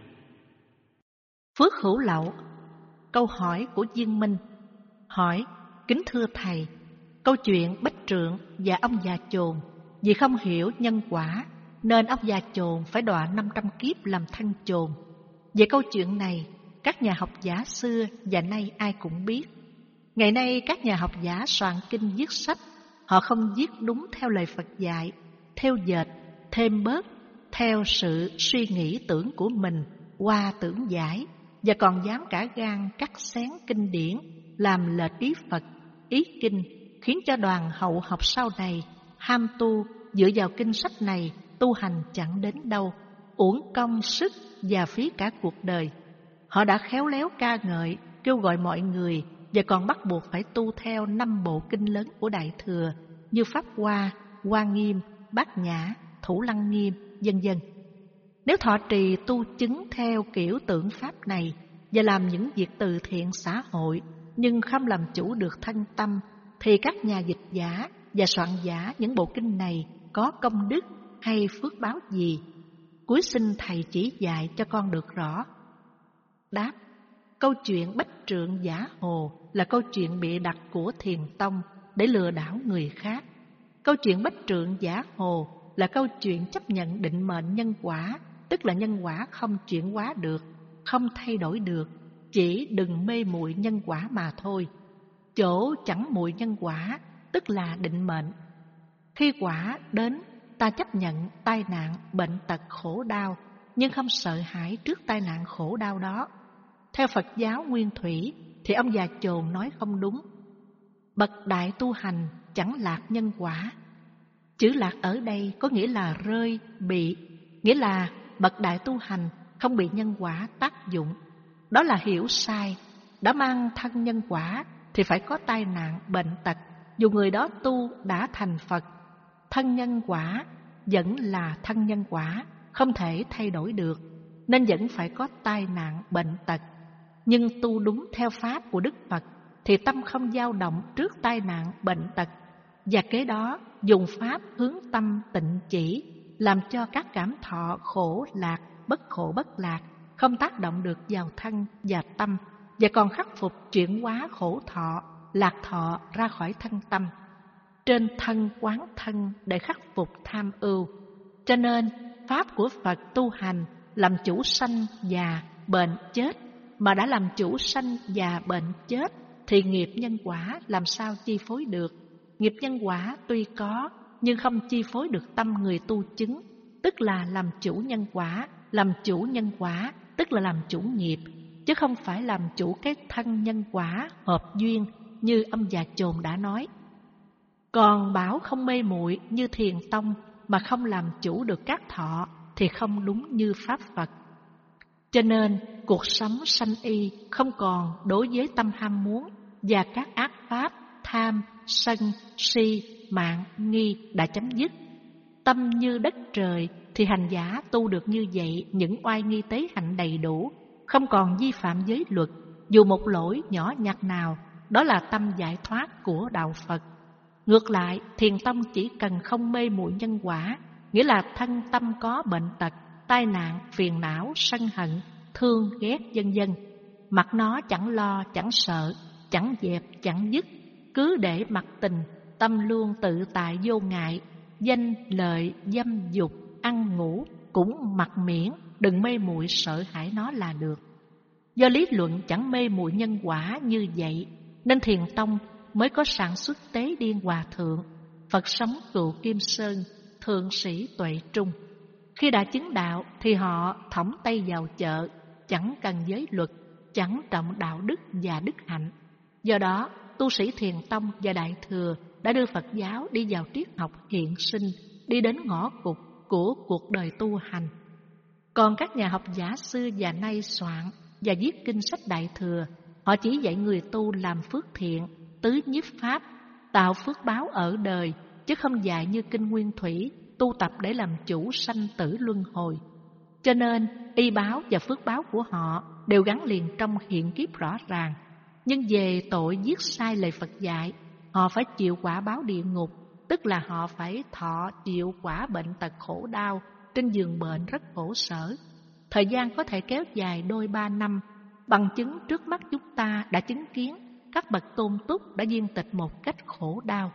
Speaker 2: Phước hữu lậu. Câu hỏi của Viên Minh hỏi: kính thưa thầy, câu chuyện Bách Trượng và ông già chồn, vì không hiểu nhân quả nên ông già chồn phải đọa năm trăm kiếp làm thân chồn. Về câu chuyện này, các nhà học giả xưa và nay ai cũng biết. Ngày nay các nhà học giả soạn kinh viết sách, họ không viết đúng theo lời Phật dạy, theo dệt, thêm bớt, theo sự suy nghĩ tưởng của mình qua tưởng giải, và còn dám cả gan cắt xén kinh điển, làm lệch ý Phật, ý kinh, khiến cho đoàn hậu học sau này ham tu dựa vào kinh sách này tu hành chẳng đến đâu. uổng công sức và phí cả cuộc đời. Họ đã khéo léo ca ngợi, kêu gọi mọi người và còn bắt buộc phải tu theo năm bộ kinh lớn của Đại Thừa như Pháp Hoa, Hoa Nghiêm, Bát Nhã, Thủ Lăng Nghiêm, vân vân. Nếu thọ trì tu chứng theo kiểu tượng pháp này và làm những việc từ thiện xã hội nhưng không làm chủ được thân tâm, thì các nhà dịch giả và soạn giả những bộ kinh này có công đức hay phước báo gì? Cuối xin thầy chỉ dạy cho con được rõ. Đáp: câu chuyện Bách Trượng Giả Hồ là câu chuyện bịa đặt của Thiền Tông để lừa đảo người khác. Câu chuyện Bách Trượng Giả Hồ là câu chuyện chấp nhận định mệnh nhân quả, tức là nhân quả không chuyển hóa được, không thay đổi được, chỉ đừng mê muội nhân quả mà thôi. Chỗ chẳng muội nhân quả, tức là định mệnh. Khi quả đến, ta chấp nhận tai nạn, bệnh tật, khổ đau, nhưng không sợ hãi trước tai nạn khổ đau đó. Theo Phật giáo Nguyên Thủy thì ông già Chồn nói không đúng. Bậc đại tu hành chẳng lạc nhân quả. Chữ lạc ở đây có nghĩa là rơi, bị, nghĩa là bậc đại tu hành không bị nhân quả tác dụng. Đó là hiểu sai. Đã mang thân nhân quả thì phải có tai nạn, bệnh tật, dù người đó tu đã thành Phật. Thân nhân quả vẫn là thân nhân quả, không thể thay đổi được, nên vẫn phải có tai nạn, bệnh tật. Nhưng tu đúng theo pháp của Đức Phật thì tâm không dao động trước tai nạn, bệnh tật, và kế đó dùng pháp hướng tâm tịnh chỉ, làm cho các cảm thọ khổ lạc, bất khổ bất lạc không tác động được vào thân và tâm, và còn khắc phục chuyển hóa khổ thọ, lạc thọ ra khỏi thân tâm. Trên thân quán thân để khắc phục tham ưu. Cho nên pháp của Phật tu hành làm chủ sanh già, bệnh, chết, mà đã làm chủ sanh già, bệnh, chết thì nghiệp nhân quả làm sao chi phối được? Nghiệp nhân quả tuy có nhưng không chi phối được tâm người tu chứng, tức là làm chủ nhân quả. Làm chủ nhân quả tức là làm chủ nghiệp, chứ không phải làm chủ cái thân nhân quả hợp duyên như ông già Chồn đã nói. Còn bảo không mê muội như Thiền Tông mà không làm chủ được các thọ thì không đúng như Pháp Phật. Cho nên cuộc sống sanh y không còn đối với tâm ham muốn và các ác pháp tham, sân, si, mạng, nghi đã chấm dứt. Tâm như đất trời thì hành giả tu được như vậy những oai nghi tế hạnh đầy đủ, không còn vi phạm giới luật, dù một lỗi nhỏ nhặt nào, đó là tâm giải thoát của Đạo Phật. Ngược lại, Thiền Tông chỉ cần không mê muội nhân quả, nghĩa là thân tâm có bệnh tật, tai nạn, phiền não, sân hận, thương, ghét, vân vân, mặc nó chẳng lo, chẳng sợ, chẳng dẹp, chẳng dứt, cứ để mặc tình, tâm luôn tự tại vô ngại, danh, lợi, dâm, dục, ăn ngủ cũng mặc miễn, đừng mê muội sợ hãi nó là được. Do lý luận chẳng mê muội nhân quả như vậy, nên Thiền Tông mới có sản xuất Tế Điên Hòa Thượng, Phật sống Cựu Kim Sơn, Thượng sĩ Tuệ Trung. Khi đã chứng đạo thì họ thõng tay vào chợ, chẳng cần giới luật, chẳng trọng đạo đức và đức hạnh. Do đó, tu sĩ Thiền Tông và Đại Thừa đã đưa Phật giáo đi vào triết học hiện sinh, đi đến ngõ cụt của cuộc đời tu hành. Còn các nhà học giả xưa và nay soạn và viết kinh sách Đại Thừa, họ chỉ dạy người tu làm phước thiện, tứ nhiếp pháp, tạo phước báo ở đời, chứ không dạy như kinh Nguyên Thủy tu tập để làm chủ sanh tử luân hồi. Cho nên y báo và phước báo của họ đều gắn liền trong hiện kiếp rõ ràng. Nhưng về tội giết sai lời Phật dạy, họ phải chịu quả báo địa ngục, tức là họ phải thọ chịu quả bệnh tật khổ đau trên giường bệnh rất khổ sở. Thời gian có thể kéo dài đôi ba năm, bằng chứng trước mắt chúng ta đã chứng kiến các bậc tôn túc đã viên tịch một cách khổ đau.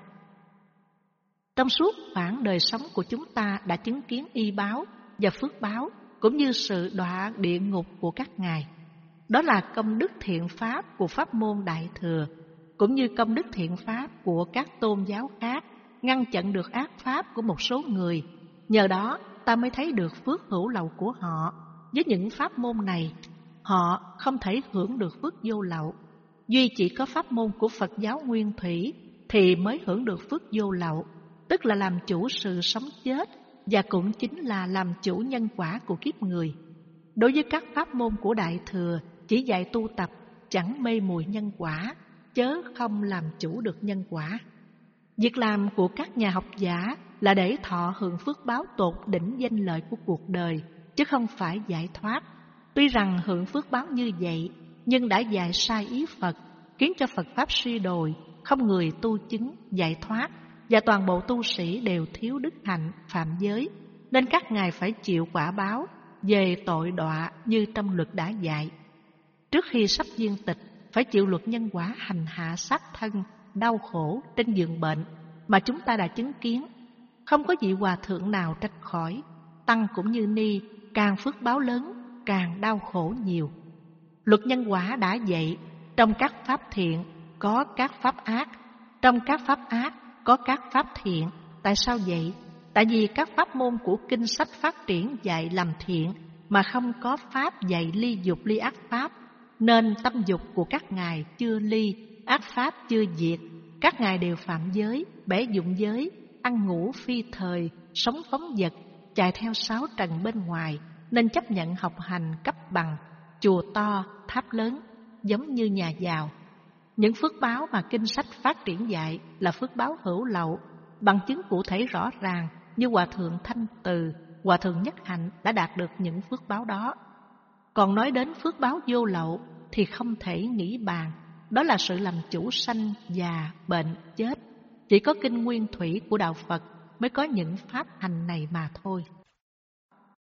Speaker 2: Trong suốt khoảng đời sống của chúng ta đã chứng kiến y báo và phước báo, cũng như sự đọa địa ngục của các ngài. Đó là công đức thiện pháp của pháp môn Đại Thừa, cũng như công đức thiện pháp của các tôn giáo khác, ngăn chặn được ác pháp của một số người. Nhờ đó ta mới thấy được phước hữu lậu của họ. Với những pháp môn này, họ không thể hưởng được phước vô lậu. Duy chỉ có pháp môn của Phật giáo Nguyên Thủy thì mới hưởng được phước vô lậu, tức là làm chủ sự sống chết và cũng chính là làm chủ nhân quả của kiếp người. Đối với các pháp môn của Đại Thừa, chỉ dạy tu tập, chẳng mê muội nhân quả, chớ không làm chủ được nhân quả. Việc làm của các nhà học giả là để thọ hưởng phước báo tột đỉnh danh lợi của cuộc đời, chứ không phải giải thoát. Tuy rằng hưởng phước báo như vậy, nhưng đã dạy sai ý Phật, khiến cho Phật Pháp suy đồi, không người tu chứng, giải thoát, và toàn bộ tu sĩ đều thiếu đức hạnh, phạm giới, nên các ngài phải chịu quả báo về tội đọa như trong luật đã dạy. Trước khi sắp viên tịch, phải chịu luật nhân quả hành hạ sát thân, đau khổ trên giường bệnh mà chúng ta đã chứng kiến. Không có vị hòa thượng nào trách khỏi, tăng cũng như ni, càng phước báo lớn, càng đau khổ nhiều. Luật nhân quả đã dạy, trong các pháp thiện có các pháp ác, trong các pháp ác có các pháp thiện. Tại sao vậy? Tại vì các pháp môn của kinh sách phát triển dạy làm thiện, mà không có pháp dạy ly dục ly ác pháp, nên tâm dục của các ngài chưa ly, ác pháp chưa diệt. Các ngài đều phạm giới, bẻ dụng giới, ăn ngủ phi thời, sống phóng vật, chạy theo sáu trần bên ngoài, nên chấp nhận học hành cấp bằng, chùa to, tháp lớn, giống như nhà giàu. Những phước báo mà kinh sách phát triển dạy là phước báo hữu lậu, bằng chứng cụ thể rõ ràng như Hòa Thượng Thanh Từ, Hòa Thượng Nhất Hạnh đã đạt được những phước báo đó. Còn nói đến phước báo vô lậu thì không thể nghĩ bàn, đó là sự làm chủ sanh, già, bệnh, chết. Chỉ có kinh nguyên thủy của Đạo Phật mới có những pháp hành này mà thôi.